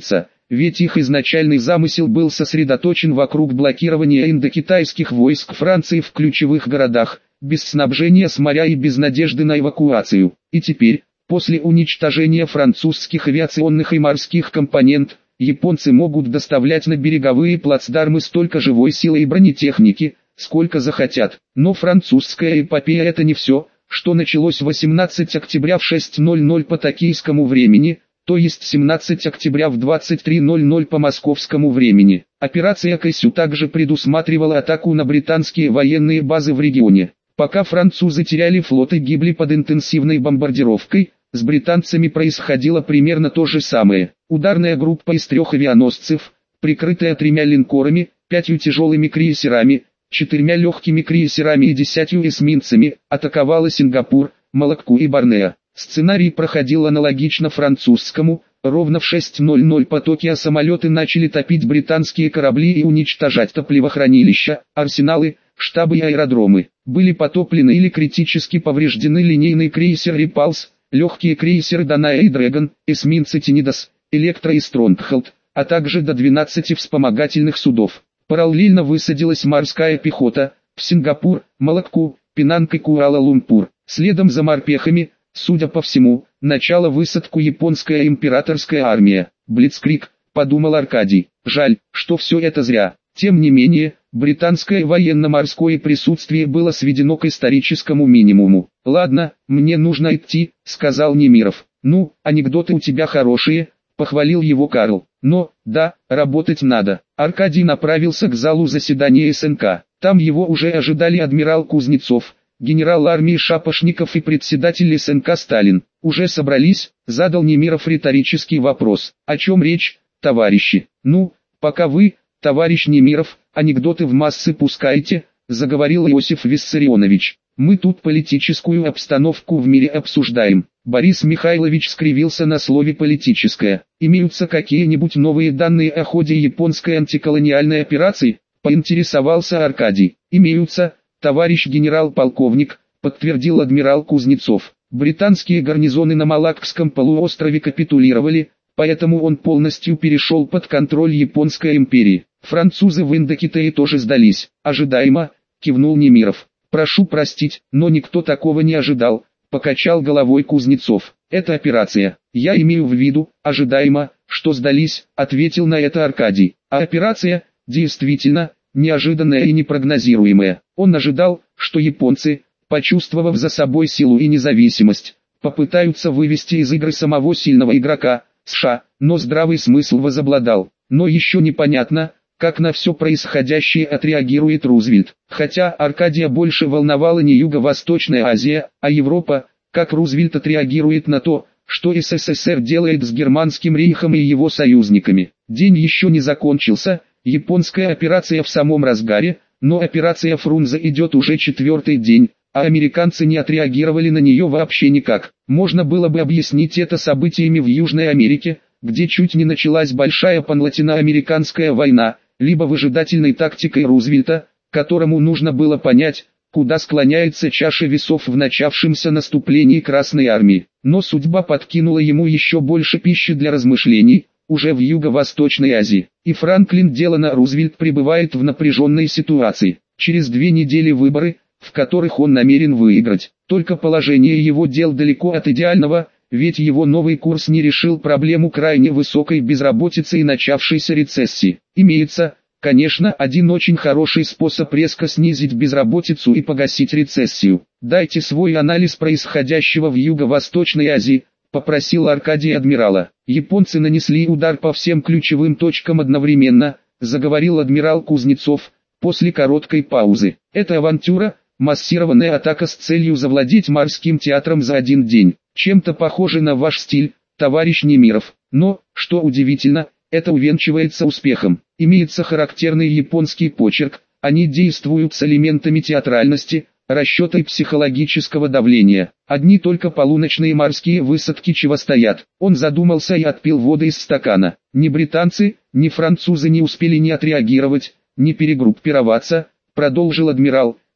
ведь их изначальный замысел был сосредоточен вокруг блокирования индокитайских войск Франции в ключевых городах, без снабжения с моря и без надежды на эвакуацию. И теперь, после уничтожения французских авиационных и морских компонент, японцы могут доставлять на береговые плацдармы столько живой силы и бронетехники, сколько захотят. Но французская эпопея — это не все, что началось 18 октября в 6:00 по токийскому времени, то есть 17 октября в 23:00 по московскому времени. Операция Кэсю также предусматривала атаку на британские военные базы в регионе. Пока французы теряли флот и гибли под интенсивной бомбардировкой, с британцами происходило примерно то же самое. Ударная группа из 3 авианосцев, прикрытая 3 линкорами, 5 тяжелыми крейсерами, 4 легкими крейсерами и 10 эсминцами, атаковала Сингапур, Малакку и Борнео. Сценарий проходил аналогично французскому. Ровно в 6:00 по Токио самолеты начали топить британские корабли и уничтожать топливохранилища, арсеналы, штабы и аэродромы. Были потоплены или критически повреждены линейный крейсер «Репалс», легкие крейсеры «Даная» и «Дрэгон», эсминцы «Тинидас», «Электро» и «Стронгхолд», а также до 12 вспомогательных судов. Параллельно высадилась морская пехота в Сингапур, Малакку, Пенанг и Куала-Лумпур. Следом за морпехами, судя по всему, начала высадку японская императорская армия. «Блицкриг», подумал Аркадий. Жаль, что все это зря. Тем не менее, британское военно-морское присутствие было сведено к историческому минимуму. «Ладно, мне нужно идти», — сказал Немиров. «Ну, анекдоты у тебя хорошие», — похвалил его Карл. «Но, да, работать надо». Аркадий направился к залу заседания СНК. Там его уже ожидали адмирал Кузнецов, генерал армии Шапошников и председатель СНК Сталин. «Уже собрались?» — задал Немиров риторический вопрос. «О чем речь, товарищи?» «Ну, пока вы, товарищ Немиров, анекдоты в массы пускаете», — заговорил Иосиф Виссарионович. «Мы тут политическую обстановку в мире обсуждаем». Борис Михайлович скривился на слове «политическая». «Имеются какие-нибудь новые данные о ходе японской антиколониальной операции?» — поинтересовался Аркадий. «Имеются, товарищ генерал-полковник», — подтвердил адмирал Кузнецов. «Британские гарнизоны на Малаккском полуострове капитулировали, поэтому он полностью перешел под контроль Японской империи. Французы в Индокитае тоже сдались». «Ожидаемо», — кивнул Немиров. «Прошу простить, но никто такого не ожидал», — покачал головой Кузнецов. «Это операция. Я имею в виду, ожидаемо, что сдались», — ответил на это Аркадий. «А операция, действительно, неожиданная и непрогнозируемая. Он ожидал, что японцы, почувствовав за собой силу и независимость, попытаются вывести из игры самого сильного игрока, США, но здравый смысл возобладал. Но еще непонятно, как на все происходящее отреагирует Рузвельт. Хотя Аркадия больше волновала не Юго-Восточная Азия, а Европа, как Рузвельт отреагирует на то, что СССР делает с Германским рейхом и его союзниками. День еще не закончился, японская операция в самом разгаре, но операция Фрунзе идет уже 4-й день, а американцы не отреагировали на нее вообще никак. Можно было бы объяснить это событиями в Южной Америке, где чуть не началась большая панлатиноамериканская война, либо выжидательной тактикой Рузвельта, которому нужно было понять, куда склоняется чаша весов в начавшемся наступлении Красной Армии. Но судьба подкинула ему еще больше пищи для размышлений, уже в Юго-Восточной Азии. И Франклин Делано Рузвельт пребывает в напряженной ситуации. Через 2 недели выборы, в которых он намерен выиграть. Только положение его дел далеко от идеального, ведь его новый курс не решил проблему крайне высокой безработицы и начавшейся рецессии. Имеется, конечно, один очень хороший способ резко снизить безработицу и погасить рецессию. «Дайте свой анализ происходящего в Юго-Восточной Азии», — попросил Аркадий адмирала. «Японцы нанесли удар по всем ключевым точкам одновременно», — заговорил адмирал Кузнецов, после короткой паузы. «Это авантюра, массированная атака с целью завладеть морским театром за один день. Чем-то похоже на ваш стиль, товарищ Немиров. Но, что удивительно, это увенчивается успехом. Имеется характерный японский почерк, они действуют с элементами театральности, расчета и психологического давления. Одни только полуночные морские высадки чего стоят». Он задумался и отпил воды из стакана. «Ни британцы, ни французы не успели ни отреагировать, ни перегруппироваться», — продолжил адмирал.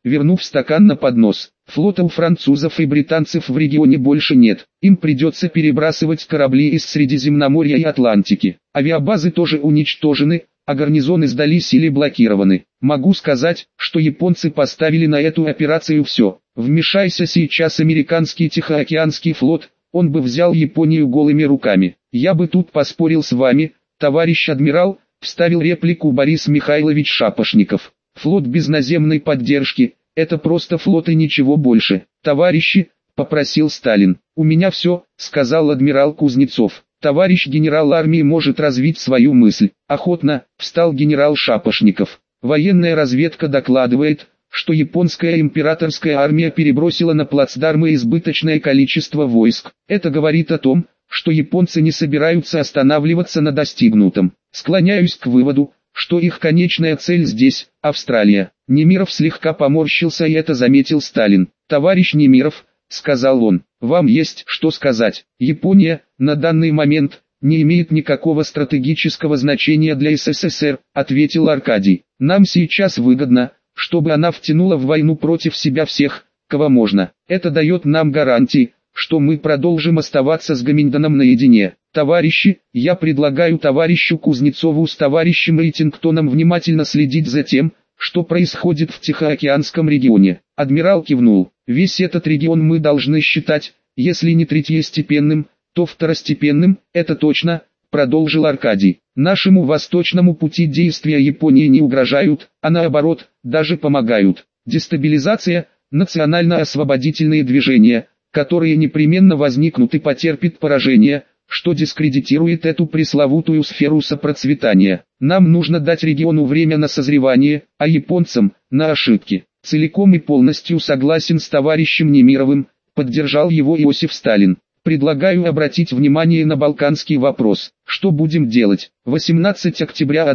вернув стакан на поднос. Флота у французов и британцев в регионе больше нет. Им придется перебрасывать корабли из Средиземноморья и Атлантики. Авиабазы тоже уничтожены, а гарнизоны сдались или блокированы. Могу сказать, что японцы поставили на эту операцию все. Вмешайся сейчас американский Тихоокеанский флот, он бы взял Японию голыми руками. Я бы тут поспорил с вами, товарищ адмирал, вставил реплику Борис Михайлович Шапошников. Флот без наземной поддержки – это просто флот и ничего больше. Товарищи, попросил Сталин. У меня все, сказал адмирал Кузнецов. Товарищ генерал армии может развить свою мысль. Охотно, встал генерал Шапошников. Военная разведка докладывает, что японская императорская армия перебросила на плацдармы избыточное количество войск. Это говорит о том, что японцы не собираются останавливаться на достигнутом. Склоняюсь к выводу, что их конечная цель здесь, Австралия. Немиров слегка поморщился, и это заметил Сталин. Товарищ Немиров, сказал он, вам есть что сказать. Япония, на данный момент, не имеет никакого стратегического значения для СССР, ответил Аркадий. Нам сейчас выгодно, чтобы она втянула в войну против себя всех, кого можно. Это дает нам гарантии, что мы продолжим оставаться с Гамильтоном наедине. Товарищи, я предлагаю товарищу Кузнецову с товарищем Рейтингтоном внимательно следить за тем, что происходит в Тихоокеанском регионе. Адмирал кивнул. Весь этот регион мы должны считать, если не третьестепенным, то второстепенным, это точно, продолжил Аркадий. Нашему восточному пути действия Японии не угрожают, а наоборот, даже помогают. Дестабилизация, национально-освободительные движения, которые непременно возникнут и потерпят поражение, что дискредитирует эту пресловутую сферу сопроцветания. Нам нужно дать региону время на созревание, а японцам – на ошибки. Целиком и полностью согласен с товарищем Немировым, поддержал его Иосиф Сталин. Предлагаю обратить внимание на балканский вопрос. Что будем делать? 18 октября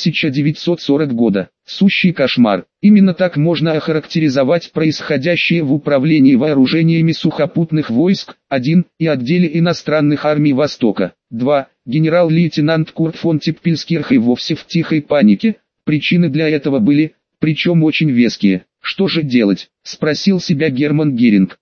1940 года. Сущий кошмар. Именно так можно охарактеризовать происходящее в управлении вооружениями сухопутных войск, 1, и отделе иностранных армий Востока. 2. Генерал-лейтенант Курт фон Типпельскирх и вовсе в тихой панике. Причины для этого были, причем очень веские. Что же делать? Спросил себя Герман Геринг.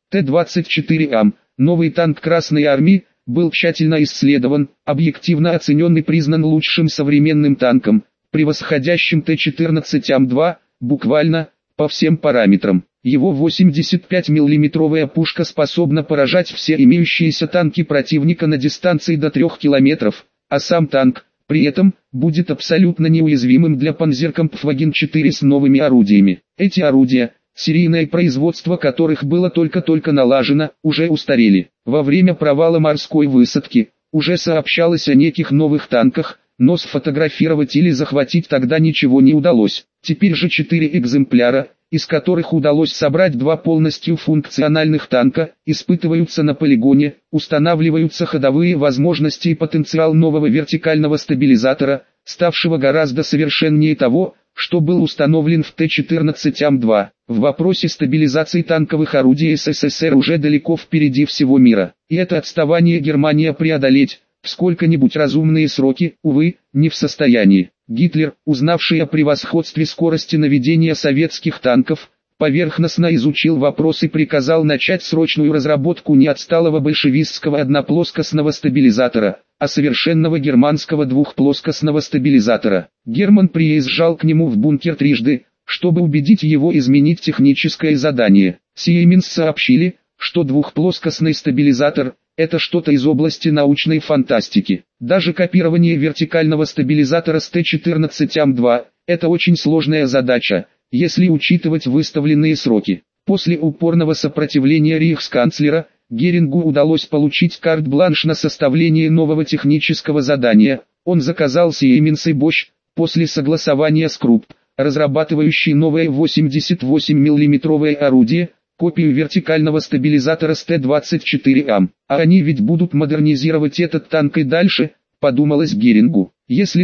Т-24Ам. Новый танк Красной Армии, был тщательно исследован, объективно оценен и признан лучшим современным танком, превосходящим Т-14Ам-2, буквально, по всем параметрам. Его 85 миллиметровая пушка способна поражать все имеющиеся танки противника на дистанции до 3 километров, а сам танк, при этом, будет абсолютно неуязвимым для Панзеркампфваген-4 с новыми орудиями. Эти орудия, серийное производство которых было только-только налажено, уже устарели. Во время провала морской высадки, уже сообщалось о неких новых танках, но сфотографировать или захватить тогда ничего не удалось. Теперь же 4 экземпляра, из которых удалось собрать 2 полностью функциональных танка, испытываются на полигоне, устанавливаются ходовые возможности и потенциал нового вертикального стабилизатора, ставшего гораздо совершеннее того, что был установлен в Т-14Ам-2. В вопросе стабилизации танковых орудий СССР уже далеко впереди всего мира. И это отставание Германия преодолеть, в сколько-нибудь разумные сроки, увы, не в состоянии. Гитлер, узнавший о превосходстве скорости наведения советских танков, поверхностно изучил вопрос и приказал начать срочную разработку не отсталого большевистского одноплоскостного стабилизатора, а совершенного германского двухплоскостного стабилизатора. Герман приезжал к нему в бункер трижды, чтобы убедить его изменить техническое задание. Siemens сообщили, что двухплоскостный стабилизатор – это что-то из области научной фантастики. Даже копирование вертикального стабилизатора с Т-14Ам-2 – это очень сложная задача, если учитывать выставленные сроки. После упорного сопротивления рейхсканцлера, Герингу удалось получить карт-бланш на составление нового технического задания. Он заказал Siemens и Bosch, после согласования с Krupp, разрабатывающий новое 88 миллиметровое орудие, копию вертикального стабилизатора с Т-24Ам. А они ведь будут модернизировать этот танк и дальше, подумалось Герингу. Если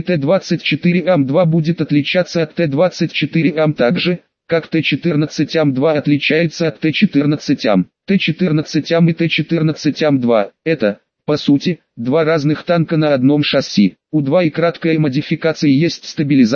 Т-24Ам-2 будет отличаться от Т-24Ам так же, как Т-14Ам-2 отличается от Т-14Ам. Т-14Ам и Т-14Ам-2 – это, по сути, 2 разных танка на одном шасси. У 2 и краткой модификации есть стабилизатор,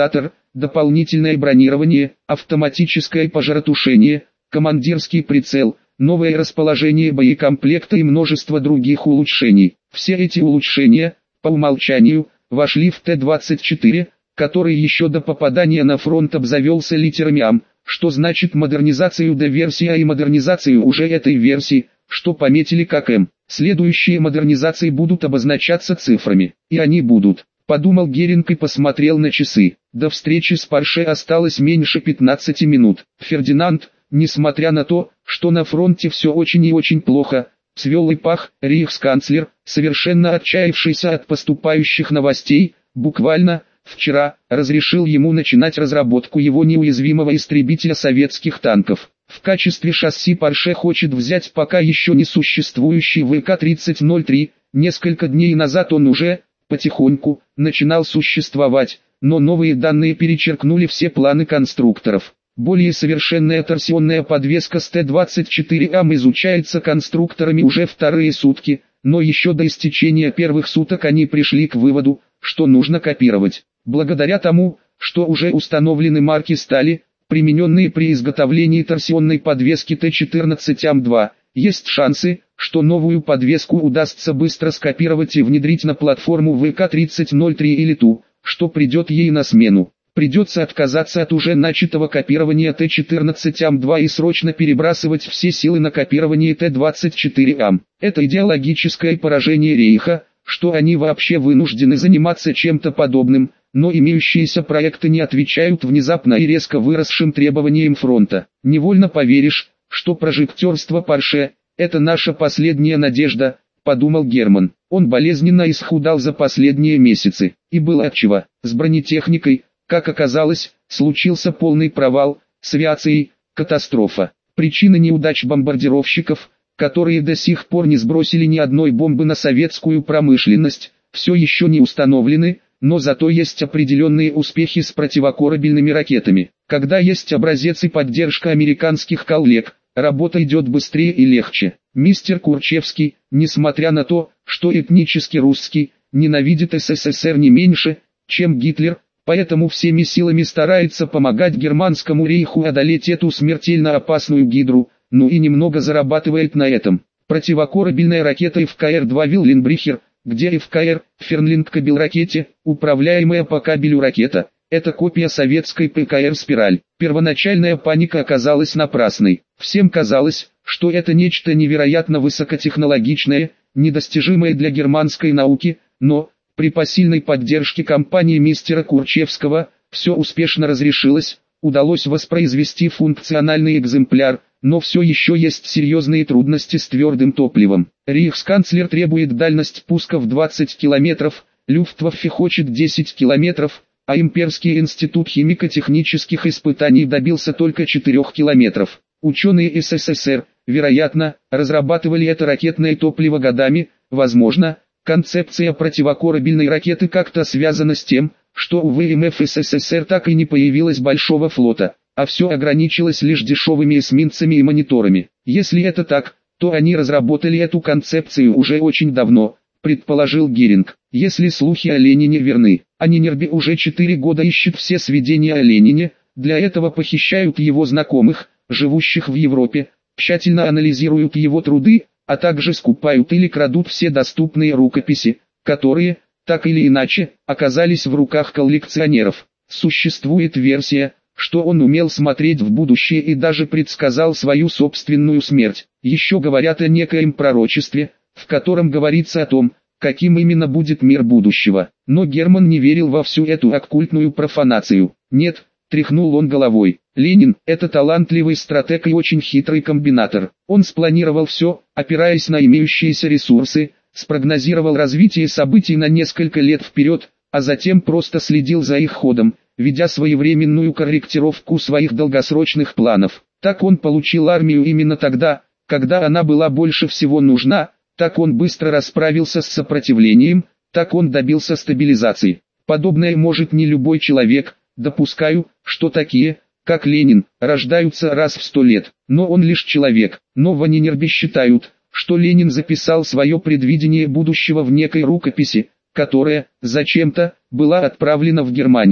дополнительное бронирование, автоматическое пожаротушение, командирский прицел, новое расположение боекомплекта и множество других улучшений. Все эти улучшения, по умолчанию, вошли в Т-24, который еще до попадания на фронт обзавелся литерами АМ, что значит модернизацию Д-версии, а и модернизацию уже этой версии, что пометили как М. Следующие модернизации будут обозначаться цифрами, и они будут. Подумал Геринг и посмотрел на часы. До встречи с Порше осталось меньше 15 минут. Фердинанд, несмотря на то, что на фронте все очень и очень плохо, свел и пах, рейхсканцлер, совершенно отчаявшийся от поступающих новостей, буквально, вчера, разрешил ему начинать разработку его неуязвимого истребителя советских танков. В качестве шасси Порше хочет взять пока еще не существующий ВК-3003, несколько дней назад он уже, потихоньку, начинал существовать, но новые данные перечеркнули все планы конструкторов. Более совершенная торсионная подвеска с Т-24Ам изучается конструкторами уже вторые сутки, но еще до истечения первых суток они пришли к выводу, что нужно копировать. Благодаря тому, что уже установлены марки стали, примененные при изготовлении торсионной подвески Т-14Ам-2, есть шансы, что новую подвеску удастся быстро скопировать и внедрить на платформу ВК-3003 или ту, что придет ей на смену. Придется отказаться от уже начатого копирования Т-14Ам-2 и срочно перебрасывать все силы на копирование Т-24Ам. Это идеологическое поражение Рейха, что они вообще вынуждены заниматься чем-то подобным, но имеющиеся проекты не отвечают внезапно и резко выросшим требованиям фронта. Невольно поверишь, что прожектерство Порше – это наша последняя надежда, подумал Герман. Он болезненно исхудал за последние месяцы, и было отчего. С бронетехникой, как оказалось, случился полный провал, с авиацией – катастрофа. Причина неудач бомбардировщиков, которые до сих пор не сбросили ни одной бомбы на советскую промышленность, все еще не установлены, но зато есть определенные успехи с противокорабельными ракетами. Когда есть образец и поддержка американских коллег, работа идет быстрее и легче. Мистер Курчевский, несмотря на то, что этнически русский, ненавидит СССР не меньше, чем Гитлер, поэтому всеми силами старается помогать германскому рейху одолеть эту смертельно опасную гидру, ну и немного зарабатывает на этом. Противокорабельная ракета ФКР-2 Вилленбрихер, где ФКР, Фернлинг-кабель ракете, управляемая по кабелю ракета, это копия советской ПКР «Спираль». Первоначальная паника оказалась напрасной. Всем казалось, что это нечто невероятно высокотехнологичное, недостижимое для германской науки, но, при посильной поддержке компании мистера Курчевского, все успешно разрешилось, удалось воспроизвести функциональный экземпляр, но все еще есть серьезные трудности с твердым топливом. Рейхсканцлер требует дальность пуска в 20 километров, Люфтваффе хочет 10 километров, а Имперский институт химико-технических испытаний добился только 4 километров. Ученые СССР, вероятно, разрабатывали это ракетное топливо годами, возможно, концепция противокорабельной ракеты как-то связана с тем, что у ВМФ СССР так и не появилось большого флота, а все ограничилось лишь дешевыми эсминцами и мониторами. Если это так, то они разработали эту концепцию уже очень давно, предположил Геринг. Если слухи о Ленине верны, а Нинербе уже 4 года ищет все сведения о Ленине, для этого похищают его знакомых, живущих в Европе, тщательно анализируют его труды, а также скупают или крадут все доступные рукописи, которые, так или иначе, оказались в руках коллекционеров. Существует версия, что он умел смотреть в будущее и даже предсказал свою собственную смерть. Еще говорят о некоем пророчестве, в котором говорится о том, каким именно будет мир будущего. Но Герман не верил во всю эту оккультную профанацию. Нет, тряхнул он головой. Ленин – это талантливый стратег и очень хитрый комбинатор. Он спланировал все, опираясь на имеющиеся ресурсы, спрогнозировал развитие событий на несколько лет вперед, а затем просто следил за их ходом, ведя своевременную корректировку своих долгосрочных планов. Так он получил армию именно тогда, когда она была больше всего нужна, так он быстро расправился с сопротивлением, так он добился стабилизации. Подобное может не любой человек, допускаю, что такие, как Ленин, рождаются раз в 100 лет, но он лишь человек. Но в Нинербе считают, что Ленин записал свое предвидение будущего в некой рукописи, которая, зачем-то, была отправлена в Германию.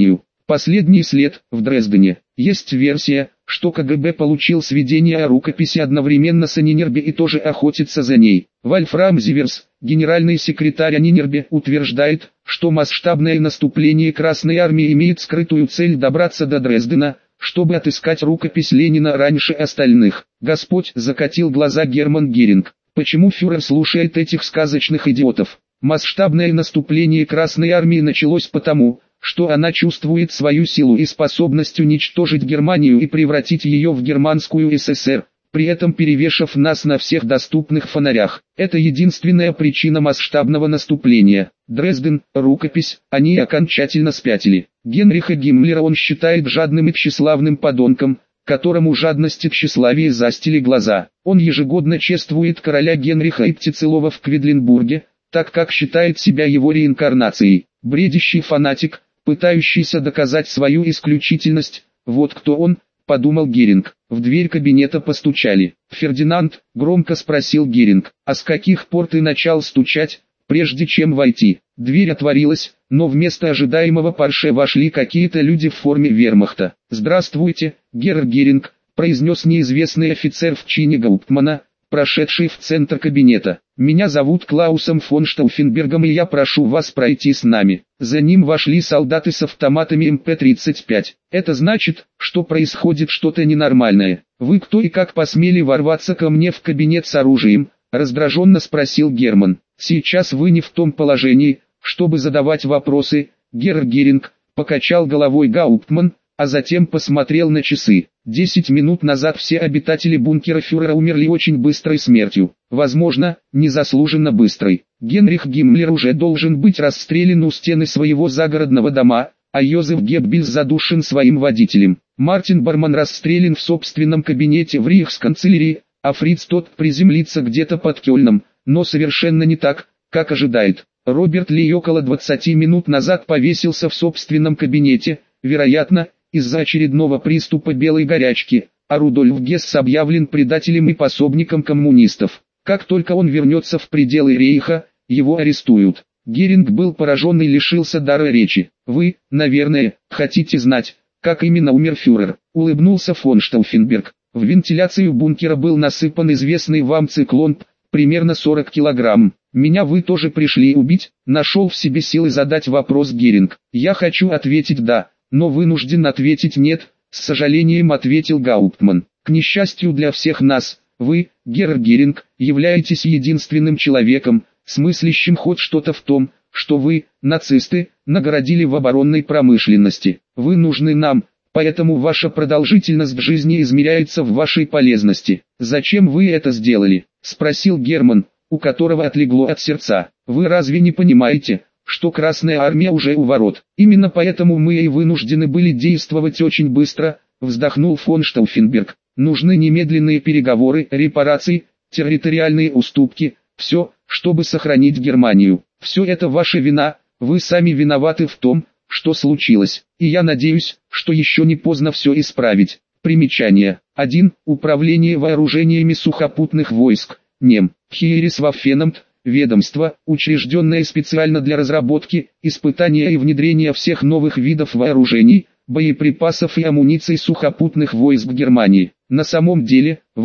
Последний след в Дрездене. Есть версия, что КГБ получил сведения о рукописи одновременно с Анинербе и тоже охотится за ней. Вольфрам Зиверс, генеральный секретарь Анинербе, утверждает, что масштабное наступление Красной Армии имеет скрытую цель добраться до Дрездена, чтобы отыскать рукопись Ленина раньше остальных. Господь, закатил глаза Герман Геринг. Почему фюрер слушает этих сказочных идиотов? Масштабное наступление Красной Армии началось потому, что она чувствует свою силу и способность уничтожить Германию и превратить ее в Германскую ССР, при этом перевешав нас на всех доступных фонарях. Это единственная причина масштабного наступления. Дрезден, рукопись, они окончательно спятили. Генриха Гиммлера он считает жадным и тщеславным подонком, которому жадность и тщеславие застили глаза. Он ежегодно чествует короля Генриха Иптицелова в Кведленбурге, так как считает себя его реинкарнацией. Бредящий фанатик, пытающийся доказать свою исключительность, вот кто он, подумал Геринг. В дверь кабинета постучали. «Фердинанд», громко спросил Геринг, «а с каких пор ты начал стучать, прежде чем войти?» Дверь отворилась, но вместо ожидаемого Порше вошли какие-то люди в форме вермахта. «Здравствуйте, герр Геринг», произнес неизвестный офицер в чине гауптмана, прошедший в центр кабинета. «Меня зовут Клаусом фон Штауфенбергом, и я прошу вас пройти с нами». За ним вошли солдаты с автоматами МП-35. «Это значит, что происходит что-то ненормальное. Вы кто и как посмели ворваться ко мне в кабинет с оружием?» раздраженно спросил Герман. «Сейчас вы не в том положении, чтобы задавать вопросы, герр Геринг», покачал головой гауптман, а затем посмотрел на часы. 10 минут назад все обитатели бункера фюрера умерли очень быстрой смертью. Возможно, незаслуженно быстрой. Генрих Гиммлер уже должен быть расстрелян у стены своего загородного дома, а Йозеф Геббельс задушен своим водителем. Мартин Барман расстрелян в собственном кабинете в рейхсканцелярии, а Фриц тот приземлится где-то под Кёльном, но совершенно не так, как ожидает. Роберт Ли около 20 минут назад повесился в собственном кабинете, вероятно, из-за очередного приступа белой горячки, а Рудольф Гесс объявлен предателем и пособником коммунистов. Как только он вернется в пределы рейха, его арестуют. Геринг был поражен и лишился дара речи. «Вы, наверное, хотите знать, как именно умер фюрер», улыбнулся фон Штауфенберг. В вентиляцию бункера был насыпан известный вам циклон, примерно 40 килограмм. «Меня вы тоже пришли убить?» Нашел в себе силы задать вопрос Геринг. «Я хочу ответить «да», но вынужден ответить «нет», с сожалением ответил гауптман. «К несчастью для всех нас, вы, герр Геринг, являетесь единственным человеком, смыслящим хоть что-то в том, что вы, нацисты, наградили в оборонной промышленности. Вы нужны нам, поэтому ваша продолжительность жизни измеряется в вашей полезности». «Зачем вы это сделали?» – спросил Герман, у которого отлегло от сердца. «Вы разве не понимаете, что Красная Армия уже у ворот? Именно поэтому мы и вынуждены были действовать очень быстро», вздохнул фон Штауфенберг. «Нужны немедленные переговоры, репарации, территориальные уступки, все, чтобы сохранить Германию. Все это ваша вина, вы сами виноваты в том, что случилось, и я надеюсь, что еще не поздно все исправить». Примечание. 1. Управление вооружениями сухопутных войск. НЕМ. Хейересваффенамт. Ведомство, учрежденное специально для разработки, испытания и внедрения всех новых видов вооружений, боеприпасов и амуниций сухопутных войск Германии. На самом деле, в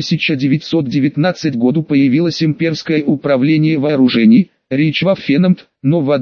1919 году появилось имперское управление вооружений, Рейchswaffenamt, но в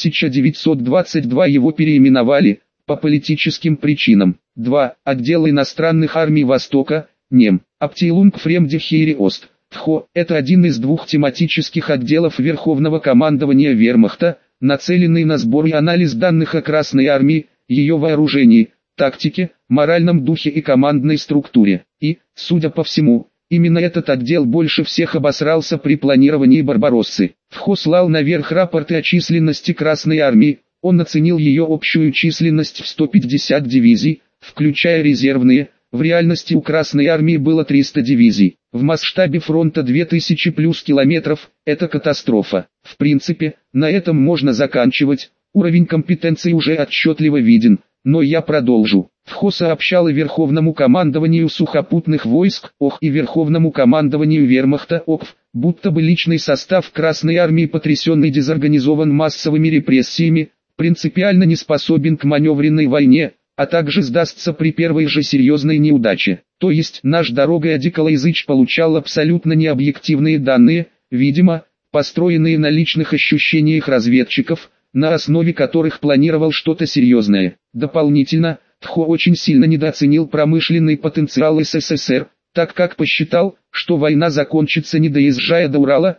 1922 его переименовали, по политическим причинам. 2. Отдел иностранных армий Востока, НЕМ. Abteilung Fremde Heere Ost. ТХО – это один из двух тематических отделов Верховного командования Вермахта, нацеленный на сбор и анализ данных о Красной Армии, ее вооружении, тактике, моральном духе и командной структуре. И, судя по всему, именно этот отдел больше всех обосрался при планировании Барбароссы. ТХО слал наверх рапорты о численности Красной Армии, он оценил ее общую численность в 150 дивизий, включая резервные. В реальности у Красной Армии было 300 дивизий. В масштабе фронта 2000 плюс километров – это катастрофа. В принципе, на этом можно заканчивать, уровень компетенции уже отчетливо виден, но я продолжу. ТХО сообщало Верховному командованию сухопутных войск ОХ и Верховному командованию Вермахта ОКВ, будто бы личный состав Красной Армии потрясен и дезорганизован массовыми репрессиями, принципиально не способен к маневренной войне, а также сдастся при первой же серьезной неудаче. То есть наш дорогой Адикалайзыч получал абсолютно необъективные данные, видимо, построенные на личных ощущениях разведчиков, на основе которых планировал что-то серьезное. Дополнительно, Тхо очень сильно недооценил промышленный потенциал СССР, так как посчитал, что война закончится не доезжая до Урала.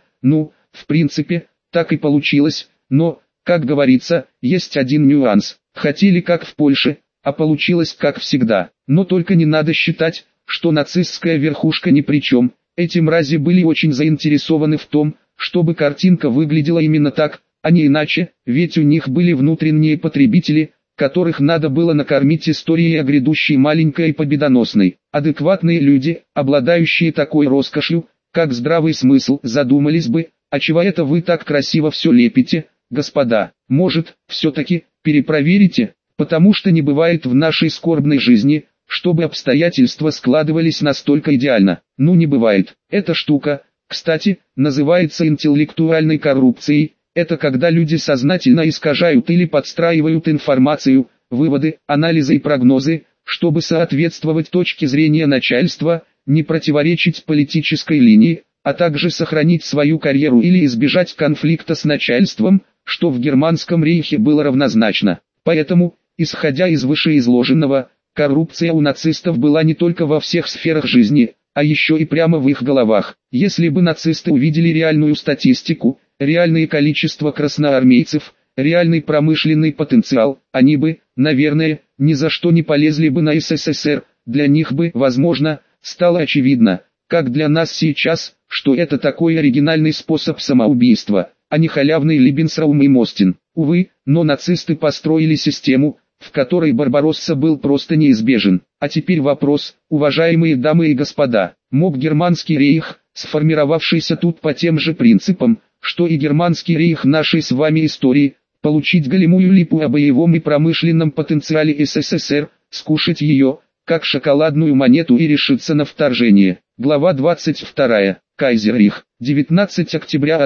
В принципе, так и получилось, но, как говорится, есть один нюанс. Хотели как в Польше, а получилось как всегда. Но только не надо считать, что нацистская верхушка ни при чем. Эти мрази были очень заинтересованы в том, чтобы картинка выглядела именно так, а не иначе, ведь у них были внутренние потребители, которых надо было накормить историей о грядущей маленькой и победоносной. Адекватные люди, обладающие такой роскошью, как здравый смысл, задумались бы, а чего это вы так красиво все лепите, господа, может, все-таки, перепроверите, потому что не бывает в нашей скорбной жизни, чтобы обстоятельства складывались настолько идеально. Не бывает. Эта штука, кстати, называется интеллектуальной коррупцией. Это когда люди сознательно искажают или подстраивают информацию, выводы, анализы и прогнозы, чтобы соответствовать точке зрения начальства, не противоречить политической линии, а также сохранить свою карьеру или избежать конфликта с начальством, что в Германском рейхе было равнозначно. Поэтому, исходя из вышеизложенного, коррупция у нацистов была не только во всех сферах жизни, а еще и прямо в их головах. Если бы нацисты увидели реальную статистику, реальное количество красноармейцев, реальный промышленный потенциал, они бы, наверное, ни за что не полезли бы на СССР. Для них бы, возможно, стало очевидно, как для нас сейчас, что это такой оригинальный способ самоубийства, а не халявный Либенсраум и Мостин. Увы, но нацисты построили систему, в которой Барбаросса был просто неизбежен. А теперь вопрос, уважаемые дамы и господа, мог германский рейх, сформировавшийся тут по тем же принципам, что и германский рейх нашей с вами истории, получить голимую липу о боевом и промышленном потенциале СССР, скушать ее, как шоколадную монету и решиться на вторжение? Глава 22. Кайзеррейх. 19 октября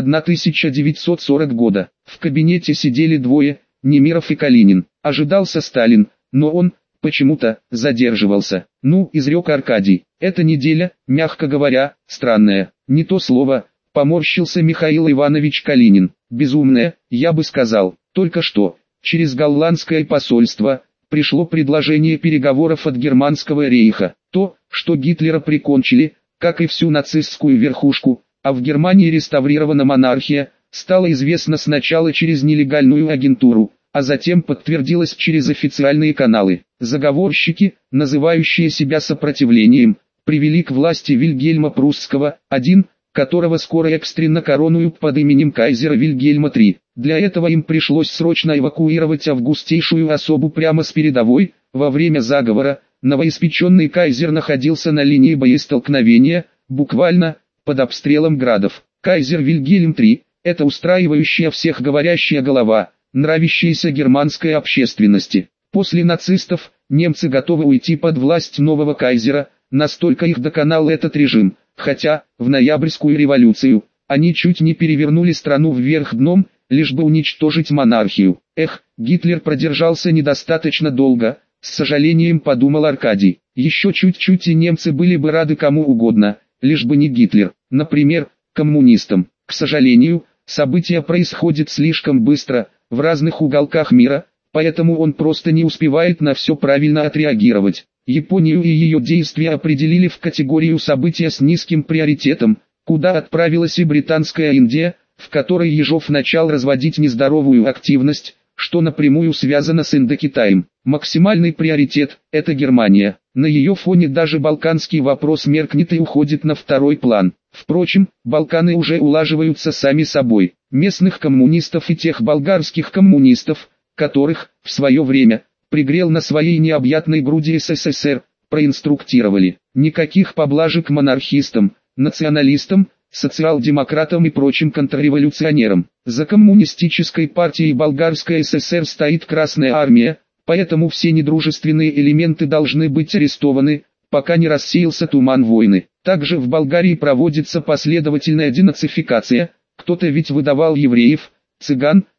1940 года. В кабинете сидели двое, Немиров и Калинин. Ожидался Сталин, но он, почему-то, задерживался. Изрек Аркадий. Эта неделя, мягко говоря, странная. Не то слово, поморщился Михаил Иванович Калинин. Безумная, я бы сказал. Только что, через голландское посольство, пришло предложение переговоров от германского рейха. То, что Гитлера прикончили, как и всю нацистскую верхушку, а в Германии реставрирована монархия, стало известно сначала через нелегальную агентуру, а затем подтвердилось через официальные каналы. Заговорщики, называющие себя сопротивлением, привели к власти Вильгельма Прусского, которого скоро экстренно коронуют под именем кайзера Вильгельма III. Для этого им пришлось срочно эвакуировать августейшую особу прямо с передовой. Во время заговора, новоиспеченный кайзер находился на линии боестолкновения, буквально, под обстрелом градов. Кайзер Вильгельм III – это устраивающая всех говорящая голова, нравящаяся германской общественности. После нацистов, немцы готовы уйти под власть нового кайзера, настолько их доконал этот режим, хотя, в ноябрьскую революцию, они чуть не перевернули страну вверх дном, лишь бы уничтожить монархию. Гитлер продержался недостаточно долго, с сожалением подумал Аркадий. Еще чуть-чуть и немцы были бы рады кому угодно, лишь бы не Гитлер, например, коммунистам. К сожалению, события происходят слишком быстро, в разных уголках мира, поэтому он просто не успевает на все правильно отреагировать. Японию и ее действия определили в категорию события с низким приоритетом, куда отправилась и британская Индия, в которой Ежов начал разводить нездоровую активность, что напрямую связано с Индокитаем. Максимальный приоритет – это Германия. На ее фоне даже балканский вопрос меркнет и уходит на второй план. Впрочем, Балканы уже улаживаются сами собой. Местных коммунистов и тех болгарских коммунистов, которых, в свое время, пригрел на своей необъятной груди СССР, проинструктировали. Никаких поблажек монархистам, националистам, социал-демократам и прочим контрреволюционерам. За коммунистической партией Болгарской ССР стоит Красная Армия, поэтому все недружественные элементы должны быть арестованы, пока не рассеялся туман войны. Также в Болгарии проводится последовательная денацификация, кто-то ведь выдавал евреев, цыган,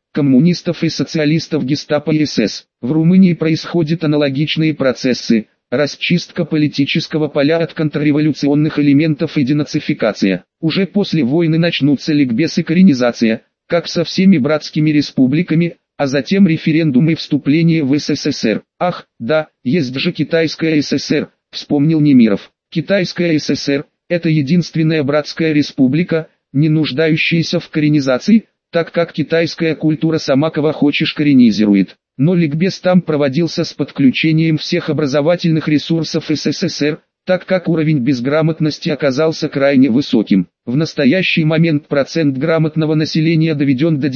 коммунистов и социалистов гестапо и СС. В Румынии происходят аналогичные процессы, расчистка политического поля от контрреволюционных элементов и денацификация. Уже после войны начнутся ликбез и коренизация, как со всеми братскими республиками, а затем референдум и вступление в СССР. Ах, да, есть же Китайская ССР, вспомнил Немиров. Китайская ССР – это единственная братская республика, не нуждающаяся в коренизации, так как китайская культура сама кого хочешь коренизирует. Но ликбез там проводился с подключением всех образовательных ресурсов СССР, так как уровень безграмотности оказался крайне высоким. В настоящий момент процент грамотного населения доведен до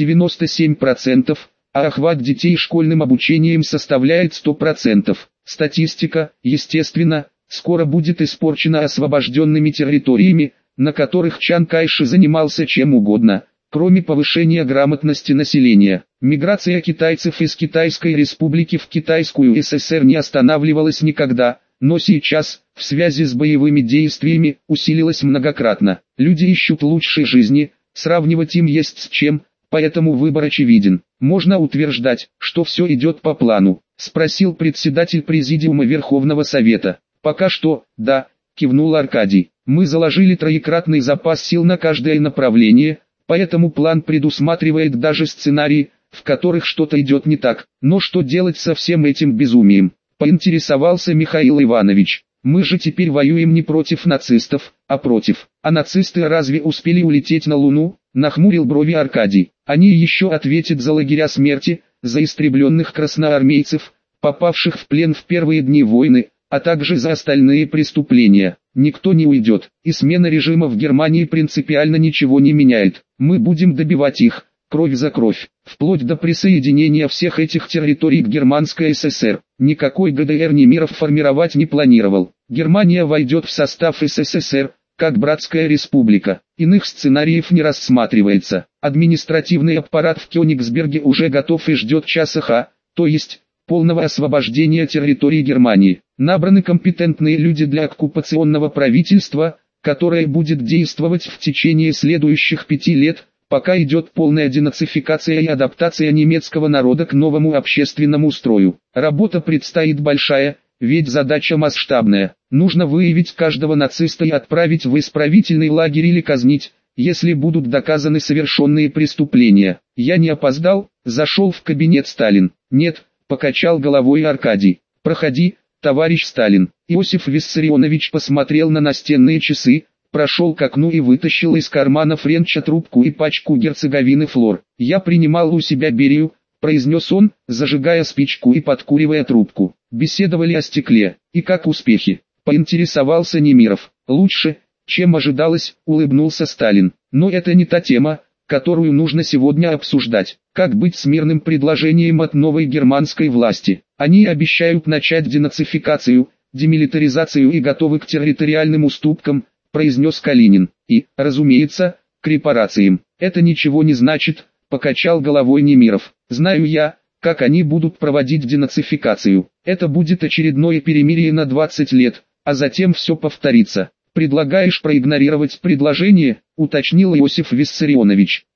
97%, а охват детей школьным обучением составляет 100%. Статистика, естественно, скоро будет испорчена освобожденными территориями, на которых Чан Кайши занимался чем угодно, кроме повышения грамотности населения. Миграция китайцев из Китайской республики в Китайскую ССР не останавливалась никогда, но сейчас, в связи с боевыми действиями, усилилась многократно. Люди ищут лучшей жизни, сравнивать им есть с чем, поэтому выбор очевиден. Можно утверждать, что все идет по плану, спросил председатель Президиума Верховного Совета. Пока что, да, кивнул Аркадий. Мы заложили троекратный запас сил на каждое направление, поэтому план предусматривает даже сценарии, в которых что-то идет не так. Но что делать со всем этим безумием? Поинтересовался Михаил Иванович. Мы же теперь воюем не против нацистов, а против. А нацисты разве успели улететь на Луну? Нахмурил брови Аркадий. Они еще ответят за лагеря смерти, за истребленных красноармейцев, попавших в плен в первые дни войны, а также за остальные преступления. Никто не уйдет, и смена режима в Германии принципиально ничего не меняет. Мы будем добивать их, кровь за кровь, вплоть до присоединения всех этих территорий к Германской ССР. Никакой ГДР Немиров формировать не планировал. Германия войдет в состав СССР, как братская республика. Иных сценариев не рассматривается. Административный аппарат в Кёнигсберге уже готов и ждет часа Х, то есть полного освобождения территории Германии. Набраны компетентные люди для оккупационного правительства, которое будет действовать в течение следующих 5 лет, пока идет полная денацификация и адаптация немецкого народа к новому общественному строю. Работа предстоит большая, ведь задача масштабная. Нужно выявить каждого нациста и отправить в исправительный лагерь или казнить, если будут доказаны совершенные преступления. Я не опоздал, зашел в кабинет Сталин. Нет, покачал головой Аркадий. Проходи, товарищ Сталин. Иосиф Виссарионович посмотрел на настенные часы, прошел к окну и вытащил из кармана Френча трубку и пачку герцоговины Флор. «Я принимал у себя Берию», — произнес он, зажигая спичку и подкуривая трубку. Беседовали о стекле. «И как успехи?» — поинтересовался Немиров. «Лучше, чем ожидалось», — улыбнулся Сталин. «Но это не та тема, которую нужно сегодня обсуждать. Как быть с мирным предложением от новой германской власти? Они обещают начать денацификацию, демилитаризацию и готовы к территориальным уступкам», — произнес Калинин. «И, разумеется, к репарациям. Это ничего не значит», — покачал головой Немиров. «Знаю я, как они будут проводить денацификацию. Это будет очередное перемирие на 20 лет, а затем все повторится. Предлагаешь проигнорировать предложение?» — уточнил Иосиф Виссарионович.